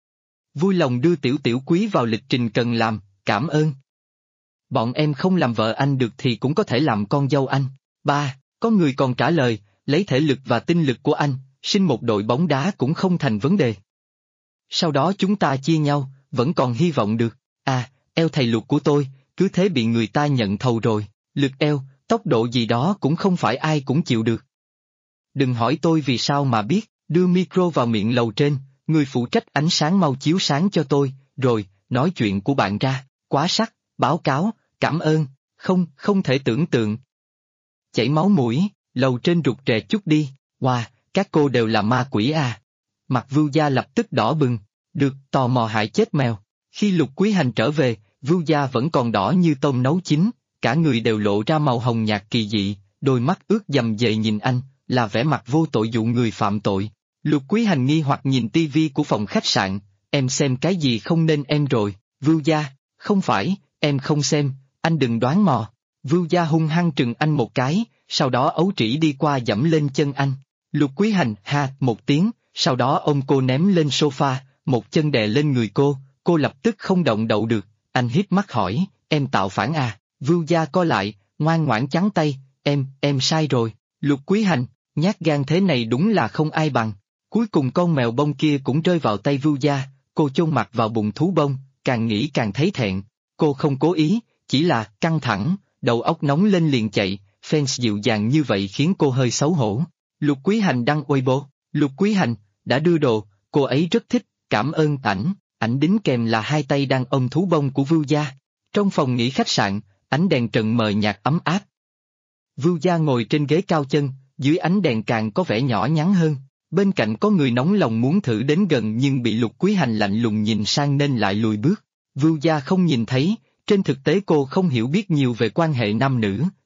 Vui lòng đưa tiểu tiểu quý vào lịch trình cần làm, cảm ơn. Bọn em không làm vợ anh được thì cũng có thể làm con dâu anh. 3. Có người còn trả lời, lấy thể lực và tinh lực của anh, sinh một đội bóng đá cũng không thành vấn đề. Sau đó chúng ta chia nhau, vẫn còn hy vọng được. À, eo thầy Lục của tôi, cứ thế bị người ta nhận thầu rồi. Lực eo, tốc độ gì đó cũng không phải ai cũng chịu được. Đừng hỏi tôi vì sao mà biết, đưa micro vào miệng lầu trên, người phụ trách ánh sáng mau chiếu sáng cho tôi, rồi, nói chuyện của bạn ra, quá sắc, báo cáo, cảm ơn, không thể tưởng tượng. Chảy máu mũi, lầu trên rụt rè chút đi, wow, các cô đều là ma quỷ à. Mặt Vưu Gia lập tức đỏ bừng, được, tò mò hại chết mèo. Khi Lục Quý Hành trở về, Vưu Gia vẫn còn đỏ như tôm nấu chín, cả người đều lộ ra màu hồng nhạt kỳ dị, đôi mắt ướt dầm dề nhìn anh, là vẻ mặt vô tội dụ người phạm tội. Lục Quý Hành nghi hoặc nhìn tivi của phòng khách sạn, em xem cái gì không nên em rồi, Vưu Gia, không phải, em không xem, anh đừng đoán mò. Vưu Gia hung hăng trừng anh một cái, sau đó ấu trĩ đi qua giẫm lên chân anh. Lục Quý Hành ha một tiếng, sau đó ôm cô ném lên sofa, một chân đè lên người cô lập tức không động đậy được. Anh híp mắt hỏi, em tạo phản à? Vưu Gia co lại, ngoan ngoãn trắng tay, em sai rồi. Lục Quý Hành, nhát gan thế này đúng là không ai bằng. Cuối cùng con mèo bông kia cũng rơi vào tay Vưu Gia, cô chôn mặt vào bụng thú bông, càng nghĩ càng thấy thẹn. Cô không cố ý, chỉ là căng thẳng, đầu óc nóng lên liền chạy, fans dịu dàng như vậy khiến cô hơi xấu hổ. Lục Quý Hành đăng Weibo, Lục Quý Hành, đã đưa đồ, cô ấy rất thích, cảm ơn ảnh đính kèm là 2 tay đang ôm thú bông của Vưu Gia. Trong phòng nghỉ khách sạn, ánh đèn trần mờ nhạt ấm áp. Vưu Gia ngồi trên ghế cao chân, dưới ánh đèn càng có vẻ nhỏ nhắn hơn. Bên cạnh có người nóng lòng muốn thử đến gần nhưng bị Lục Quý Hành lạnh lùng nhìn sang nên lại lùi bước. Vưu Gia không nhìn thấy, trên thực tế cô không hiểu biết nhiều về quan hệ nam nữ,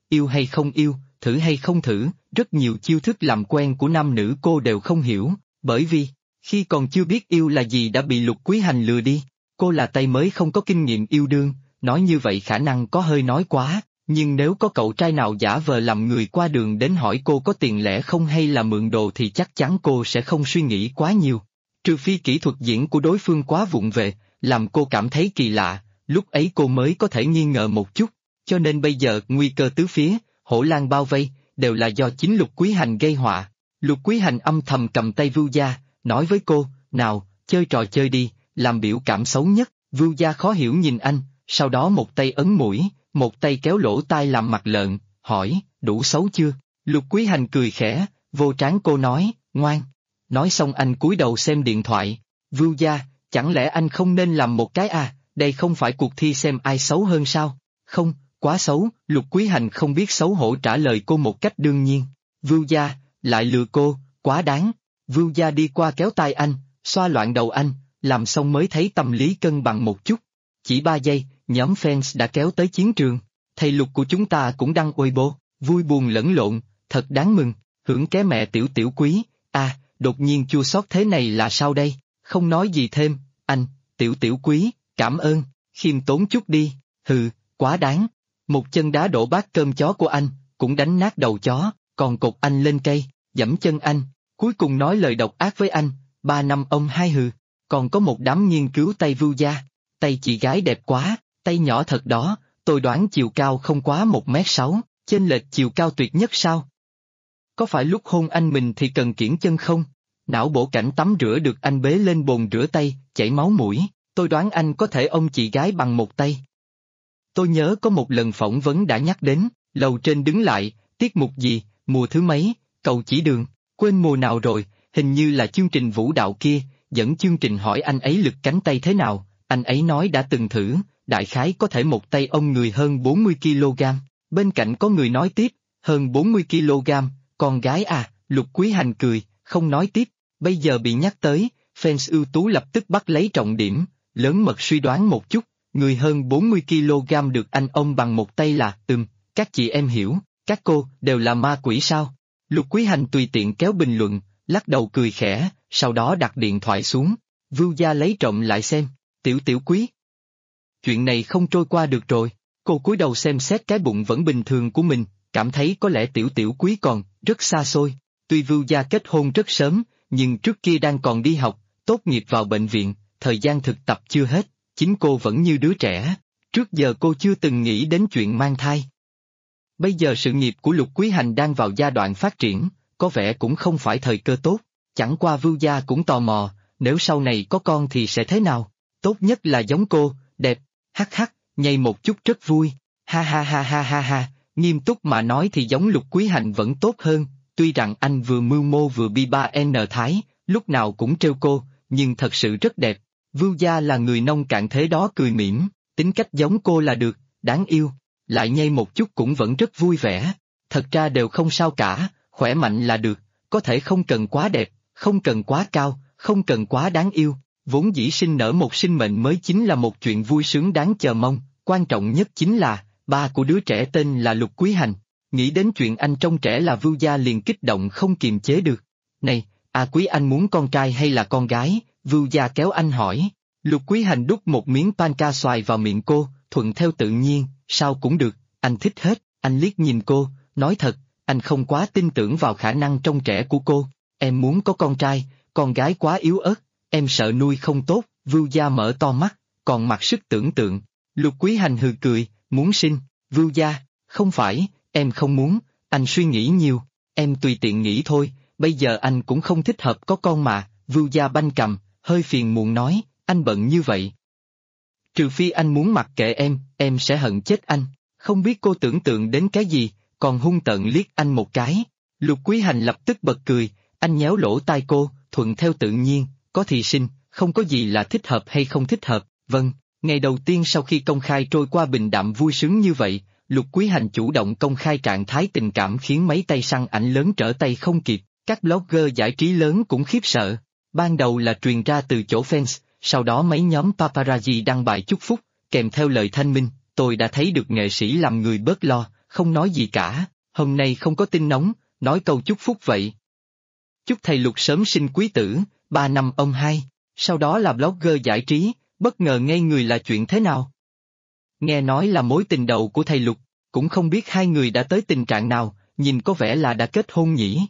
yêu hay không yêu, thử hay không thử, rất nhiều chiêu thức làm quen của nam nữ cô đều không hiểu, bởi vì, khi còn chưa biết yêu là gì đã bị Lục Quý Hành lừa đi. Cô là tay mới không có kinh nghiệm yêu đương, nói như vậy khả năng có hơi nói quá, nhưng nếu có cậu trai nào giả vờ làm người qua đường đến hỏi cô có tiền lẻ không hay là mượn đồ thì chắc chắn cô sẽ không suy nghĩ quá nhiều. Trừ phi kỹ thuật diễn của đối phương quá vụng về, làm cô cảm thấy kỳ lạ, lúc ấy cô mới có thể nghi ngờ một chút, cho nên bây giờ nguy cơ tứ phía, hổ lang bao vây, đều là do chính Lục Quý Hành gây họa. Lục Quý Hành âm thầm cầm tay Vưu Gia, nói với cô, nào, chơi trò chơi đi, làm biểu cảm xấu nhất. Vưu Gia khó hiểu nhìn anh, sau đó một tay ấn mũi, một tay kéo lỗ tai làm mặt lợn, hỏi, đủ xấu chưa? Lục Quý Hành cười khẽ, vô trán cô nói, ngoan. Nói xong anh cúi đầu xem điện thoại. Vưu Gia, chẳng lẽ anh không nên làm một cái à, đây không phải cuộc thi xem ai xấu hơn sao? Không, quá xấu. Lục Quý Hành không biết xấu hổ trả lời cô một cách đương nhiên. Vưu Gia, lại lừa cô, quá đáng. Vưu Gia đi qua kéo tay anh, xoa loạn đầu anh, làm xong mới thấy tâm lý cân bằng một chút. Chỉ 3 giây, nhóm fans đã kéo tới chiến trường. Thầy Lục của chúng ta cũng đăng Weibo, vui buồn lẫn lộn, thật đáng mừng, hưởng ké mẹ tiểu tiểu quý. À, đột nhiên chua xót thế này là sao đây? Không nói gì thêm, anh, tiểu tiểu quý, cảm ơn, khiêm tốn chút đi, hừ, quá đáng. Một chân đá đổ bát cơm chó của anh, cũng đánh nát đầu chó, còn cột anh lên cây, giẫm chân anh, cuối cùng nói lời độc ác với anh, 3 năm ông hai hừ. Còn có một đám nghiên cứu tay Vưu Gia, tay chị gái đẹp quá, tay nhỏ thật đó, tôi đoán chiều cao không quá 1m6, chênh lệch chiều cao tuyệt nhất sao? Có phải lúc hôn anh mình thì cần kiễng chân không? Não bộ cảnh tắm rửa được anh bế lên bồn rửa tay, chảy máu mũi, tôi đoán anh có thể ôm chị gái bằng một tay. Tôi nhớ có một lần phỏng vấn đã nhắc đến, lầu trên đứng lại, tiết mục gì, mùa thứ mấy, cầu chỉ đường, quên mùa nào rồi, hình như là chương trình vũ đạo kia, dẫn chương trình hỏi anh ấy lực cánh tay thế nào, anh ấy nói đã từng thử, đại khái có thể một tay ôm người hơn 40 kg, bên cạnh có người nói tiếp, hơn 40 kg, con gái à, Lục Quý Hành cười, không nói tiếp, bây giờ bị nhắc tới, fans ưu tú lập tức bắt lấy trọng điểm, lớn mật suy đoán một chút, người hơn 40 kg được anh ôm bằng một tay là, các chị em hiểu, các cô đều là ma quỷ sao? Lục Quý Hành tùy tiện kéo bình luận, lắc đầu cười khẽ, sau đó đặt điện thoại xuống, Vưu Gia lấy trộm lại xem, tiểu tiểu quý. Chuyện này không trôi qua được rồi, cô cúi đầu xem xét cái bụng vẫn bình thường của mình, cảm thấy có lẽ tiểu tiểu quý còn, rất xa xôi. Tuy Vưu Gia kết hôn rất sớm, nhưng trước kia đang còn đi học, tốt nghiệp vào bệnh viện, thời gian thực tập chưa hết, chính cô vẫn như đứa trẻ, trước giờ cô chưa từng nghĩ đến chuyện mang thai. Bây giờ sự nghiệp của Lục Quý Hành đang vào giai đoạn phát triển, có vẻ cũng không phải thời cơ tốt, chẳng qua Vưu Gia cũng tò mò, nếu sau này có con thì sẽ thế nào, tốt nhất là giống cô, đẹp, hắc hắc, nhây một chút rất vui, ha ha ha ha ha ha, nghiêm túc mà nói thì giống Lục Quý Hành vẫn tốt hơn, tuy rằng anh vừa mưu mô vừa bi ba n thái, lúc nào cũng trêu cô, nhưng thật sự rất đẹp, Vưu Gia là người nông cạn thế đó cười mỉm, tính cách giống cô là được, đáng yêu, lại nhây một chút cũng vẫn rất vui vẻ, thật ra đều không sao cả, khỏe mạnh là được, có thể không cần quá đẹp, không cần quá cao, không cần quá đáng yêu, vốn dĩ sinh nở một sinh mệnh mới chính là một chuyện vui sướng đáng chờ mong, quan trọng nhất chính là, ba của đứa trẻ tên là Lục Quý Hành, nghĩ đến chuyện anh trông trẻ là Vưu Gia liền kích động không kiềm chế được. Này, Quý anh muốn con trai hay là con gái? Vưu Gia kéo anh hỏi. Lục Quý Hành đút một miếng panca xoài vào miệng cô, thuận theo tự nhiên, sao cũng được, anh thích hết, anh liếc nhìn cô, nói thật, anh không quá tin tưởng vào khả năng trông trẻ của cô, em muốn có con trai, con gái quá yếu ớt, em sợ nuôi không tốt, Vưu Gia mở to mắt, còn mặc sức tưởng tượng. Lục Quý Hành hừ cười, muốn sinh, Vưu Gia, không phải, em không muốn, anh suy nghĩ nhiều, em tùy tiện nghĩ thôi, bây giờ anh cũng không thích hợp có con mà, Vưu Gia banh cầm, hơi phiền muộn nói, anh bận như vậy. Trừ phi anh muốn mặc kệ em sẽ hận chết anh, không biết cô tưởng tượng đến cái gì, còn hung tợn liếc anh một cái. Lục Quý Hành lập tức bật cười, anh nhéo lỗ tai cô, thuận theo tự nhiên, có thì sinh, không có gì là thích hợp hay không thích hợp, vâng. Ngày đầu tiên sau khi công khai trôi qua bình đạm vui sướng như vậy, Lục Quý Hành chủ động công khai trạng thái tình cảm khiến mấy tay săn ảnh lớn trở tay không kịp, các blogger giải trí lớn cũng khiếp sợ. Ban đầu là truyền ra từ chỗ fans, sau đó mấy nhóm paparazzi đăng bài chúc phúc, kèm theo lời thanh minh, tôi đã thấy được nghệ sĩ làm người bớt lo, không nói gì cả, hôm nay không có tin nóng, nói câu chúc phúc vậy. Chúc thầy Lục sớm sinh quý tử, 3 năm ông hai, sau đó là blogger giải trí, bất ngờ ngây người là chuyện thế nào? Nghe nói là mối tình đầu của thầy Lục, cũng không biết hai người đã tới tình trạng nào, nhìn có vẻ là đã kết hôn nhỉ.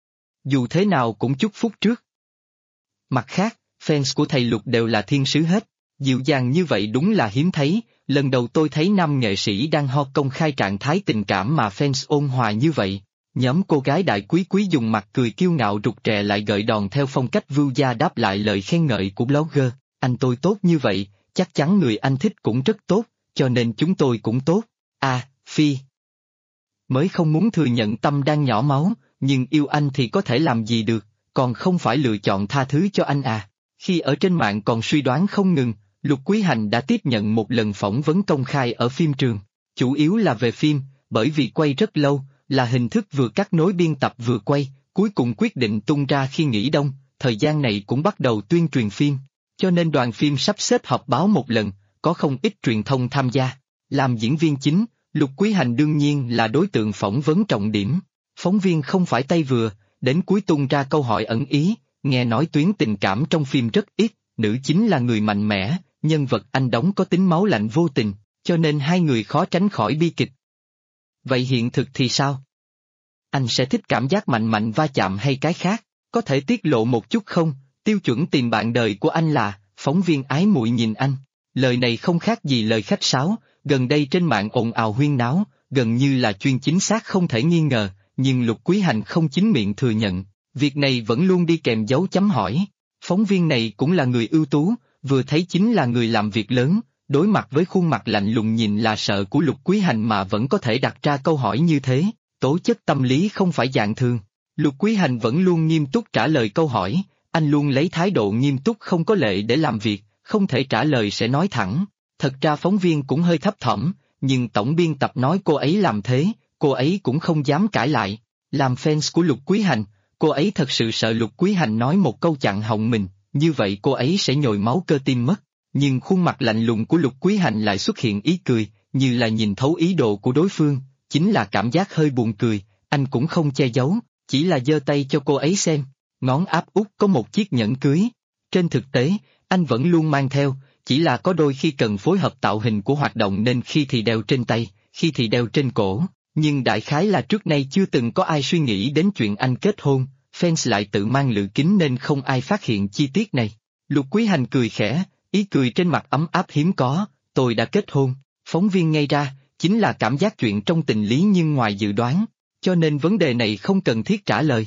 Dù thế nào cũng chúc phúc trước. Mặt khác, fans của thầy Lục đều là thiên sứ hết, dịu dàng như vậy đúng là hiếm thấy, lần đầu tôi thấy nam nghệ sĩ đang ho công khai trạng thái tình cảm mà fans ôn hòa như vậy. Nhóm cô gái đại quý quý dùng mặt cười kiêu ngạo rụt rè lại gợi đòn theo phong cách vưu gia đáp lại lời khen ngợi của blogger, anh tôi tốt như vậy, chắc chắn người anh thích cũng rất tốt, cho nên chúng tôi cũng tốt. Phi. Mới không muốn thừa nhận Tâm đang nhỏ máu, nhưng yêu anh thì có thể làm gì được, còn không phải lựa chọn tha thứ cho anh à. Khi ở trên mạng còn suy đoán không ngừng, Lục Quý Hành đã tiếp nhận một lần phỏng vấn công khai ở phim trường, chủ yếu là về phim, bởi vì quay rất lâu, là hình thức vừa cắt nối biên tập vừa quay, cuối cùng quyết định tung ra khi nghỉ đông, thời gian này cũng bắt đầu tuyên truyền phim, cho nên đoàn phim sắp xếp họp báo một lần, có không ít truyền thông tham gia. Làm diễn viên chính, Lục Quý Hành đương nhiên là đối tượng phỏng vấn trọng điểm. Phóng viên không phải tay vừa, đến cuối tung ra câu hỏi ẩn ý, nghe nói tuyến tình cảm trong phim rất ít, nữ chính là người mạnh mẽ, nhân vật anh đóng có tính máu lạnh vô tình, cho nên hai người khó tránh khỏi bi kịch. Vậy hiện thực thì sao? Anh sẽ thích cảm giác mạnh mạnh va chạm hay cái khác, có thể tiết lộ một chút không? Tiêu chuẩn tìm bạn đời của anh là, phóng viên ái muội nhìn anh. Lời này không khác gì lời khách sáo, gần đây trên mạng ồn ào huyên náo, gần như là chuyên chính xác không thể nghi ngờ, nhưng Lục Quý Hành không chính miệng thừa nhận, việc này vẫn luôn đi kèm dấu chấm hỏi. Phóng viên này cũng là người ưu tú, vừa thấy chính là người làm việc lớn, đối mặt với khuôn mặt lạnh lùng nhìn là sợ của Lục Quý Hành mà vẫn có thể đặt ra câu hỏi như thế, tố chất tâm lý không phải dạng thường. Lục Quý Hành vẫn luôn nghiêm túc trả lời câu hỏi, anh luôn lấy thái độ nghiêm túc không có lệ để làm việc, không thể trả lời sẽ nói thẳng. Thật ra phóng viên cũng hơi thấp thỏm, nhưng tổng biên tập nói cô ấy làm thế, cô ấy cũng không dám cãi lại. Làm fans của Lục Quý Hành, cô ấy thật sự sợ Lục Quý Hành nói một câu chặn họng mình, như vậy cô ấy sẽ nhồi máu cơ tim mất. Nhưng khuôn mặt lạnh lùng của Lục Quý Hành lại xuất hiện ý cười, như là nhìn thấu ý đồ của đối phương, chính là cảm giác hơi buồn cười, anh cũng không che giấu, chỉ là giơ tay cho cô ấy xem, ngón áp út có một chiếc nhẫn cưới. Trên thực tế, anh vẫn luôn mang theo, chỉ là có đôi khi cần phối hợp tạo hình của hoạt động nên khi thì đeo trên tay, khi thì đeo trên cổ, nhưng đại khái là trước nay chưa từng có ai suy nghĩ đến chuyện anh kết hôn, fans lại tự mang lự kính nên không ai phát hiện chi tiết này. Lục Quý Hành cười khẽ, ý cười trên mặt ấm áp hiếm có, tôi đã kết hôn, phóng viên ngay ra, chính là cảm giác chuyện trong tình lý nhưng ngoài dự đoán, cho nên vấn đề này không cần thiết trả lời.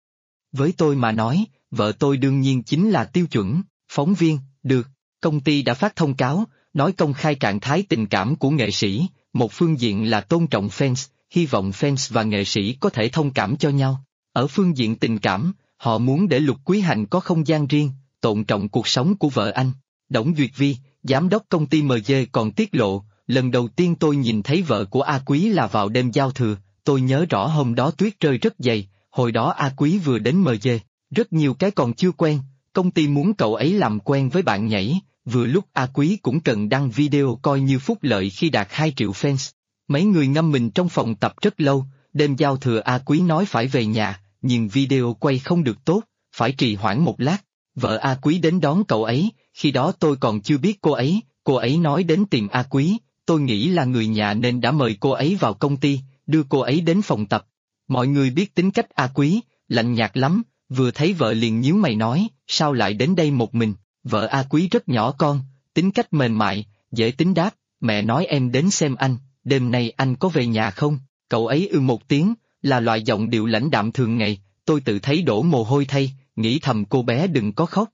Với tôi mà nói, vợ tôi đương nhiên chính là tiêu chuẩn, phóng viên, được, công ty đã phát thông cáo, nói công khai trạng thái tình cảm của nghệ sĩ, một phương diện là tôn trọng fans, hy vọng fans và nghệ sĩ có thể thông cảm cho nhau. Ở phương diện tình cảm, họ muốn để Lục Quý Hành có không gian riêng, tôn trọng cuộc sống của vợ anh. Đổng Duyệt Vi, giám đốc công ty MG còn tiết lộ, lần đầu tiên tôi nhìn thấy vợ của A Quý là vào đêm giao thừa, tôi nhớ rõ hôm đó tuyết rơi rất dày, hồi đó A Quý vừa đến MG, rất nhiều cái còn chưa quen, công ty muốn cậu ấy làm quen với bạn nhảy, vừa lúc A Quý cũng cần đăng video coi như phúc lợi khi đạt 2 triệu fans. Mấy người ngâm mình trong phòng tập rất lâu, đêm giao thừa A Quý nói phải về nhà, nhưng video quay không được tốt, phải trì hoãn một lát. Vợ A Quý đến đón cậu ấy, khi đó tôi còn chưa biết cô ấy nói đến tìm A Quý, tôi nghĩ là người nhà nên đã mời cô ấy vào công ty, đưa cô ấy đến phòng tập. Mọi người biết tính cách A Quý, lạnh nhạt lắm, vừa thấy vợ liền nhíu mày nói, sao lại đến đây một mình, vợ A Quý rất nhỏ con, tính cách mềm mại, dễ tính đáp, mẹ nói em đến xem anh, đêm nay anh có về nhà không, cậu ấy một tiếng, là loại giọng điệu lãnh đạm thường ngày, tôi tự thấy đổ mồ hôi thay, nghĩ thầm cô bé đừng có khóc.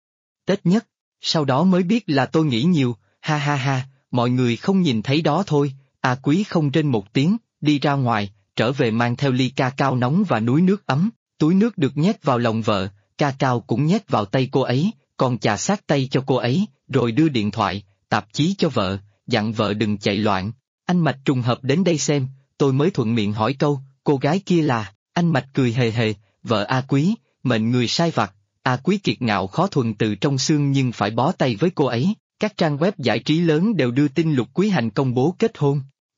Tết nhất, sau đó mới biết là tôi nghĩ nhiều, ha ha ha, mọi người không nhìn thấy đó thôi, A Quý không rên một tiếng, đi ra ngoài, trở về mang theo ly ca cao nóng và núi nước ấm, túi nước được nhét vào lòng vợ, ca cao cũng nhét vào tay cô ấy, còn chà sát tay cho cô ấy, rồi đưa điện thoại, tạp chí cho vợ, dặn vợ đừng chạy loạn. Anh Mạch trùng hợp đến đây xem, tôi mới thuận miệng hỏi câu, cô gái kia là, anh Mạch cười hề hề, vợ A Quý, mệnh người sai vặt. A Quý kiệt ngạo khó thuần từ trong xương nhưng phải bó tay với cô ấy, các trang web giải trí lớn đều đưa tin Lục Quý Hành công bố kết hôn.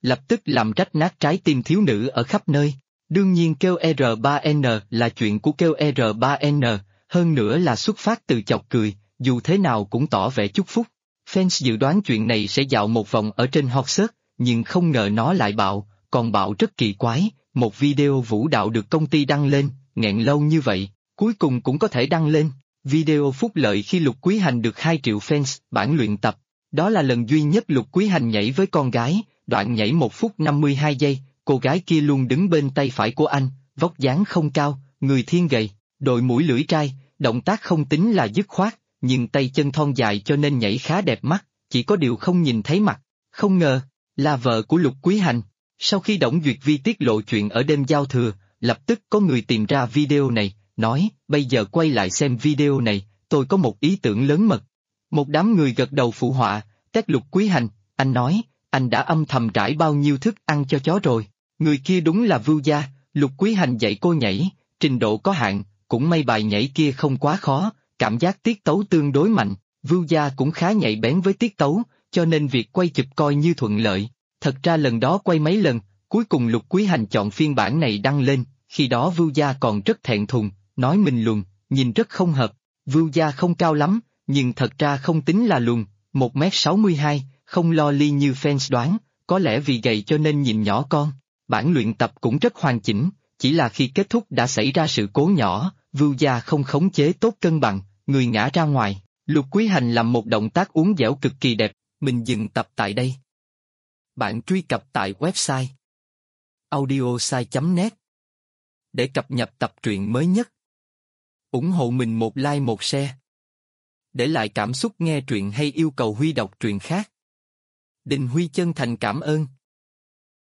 lập tức làm rách nát trái tim thiếu nữ ở khắp nơi. Đương nhiên kêu R3N là chuyện của kêu R3N, hơn nữa là xuất phát từ chọc cười, dù thế nào cũng tỏ vẻ chúc phúc. Fans dự đoán chuyện này sẽ dạo một vòng ở trên hot search, nhưng không ngờ nó lại bạo, còn bạo rất kỳ quái, một video vũ đạo được công ty đăng lên, nghẹn lâu như vậy, cuối cùng cũng có thể đăng lên. Video phúc lợi khi Lục Quý Hành được 2 triệu fans, bản luyện tập. Đó là lần duy nhất Lục Quý Hành nhảy với con gái, đoạn nhảy 1 phút 52 giây, cô gái kia luôn đứng bên tay phải của anh, vóc dáng không cao, người thiên gầy, đội mũi lưỡi trai, động tác không tính là dứt khoát, nhưng tay chân thon dài cho nên nhảy khá đẹp mắt, chỉ có điều không nhìn thấy mặt. Không ngờ, là vợ của Lục Quý Hành. Sau khi Đổng Duyệt Vi tiết lộ chuyện ở đêm giao thừa, lập tức có người tìm ra video này, nói, bây giờ quay lại xem video này, tôi có một ý tưởng lớn mật. Một đám người gật đầu phụ họa, các Lục Quý Hành, anh nói, anh đã âm thầm trải bao nhiêu thức ăn cho chó rồi. Người kia đúng là Vưu Gia, Lục Quý Hành dạy cô nhảy, trình độ có hạn, cũng may bài nhảy kia không quá khó, cảm giác tiết tấu tương đối mạnh, Vưu Gia cũng khá nhạy bén với tiết tấu, cho nên việc quay chụp coi như thuận lợi. Thật ra lần đó quay mấy lần, cuối cùng Lục Quý Hành chọn phiên bản này đăng lên, khi đó Vưu Gia còn rất thẹn thùng, nói mình lùn, nhìn rất không hợp. Vưu Gia không cao lắm, nhưng thật ra không tính là lùn, 1m62, không lo ly như fans đoán, có lẽ vì gầy cho nên nhìn nhỏ con. Bản luyện tập cũng rất hoàn chỉnh, chỉ là khi kết thúc đã xảy ra sự cố nhỏ, Vưu Gia không khống chế tốt cân bằng, người ngã ra ngoài. Lục Quý Hành làm một động tác uốn dẻo cực kỳ đẹp, mình dừng tập tại đây. Bạn truy cập tại website audiosai.net để cập nhật tập truyện mới nhất. Ủng hộ mình một like một share. Để lại cảm xúc nghe truyện hay yêu cầu Huy đọc truyện khác. Đình Huy chân thành cảm ơn.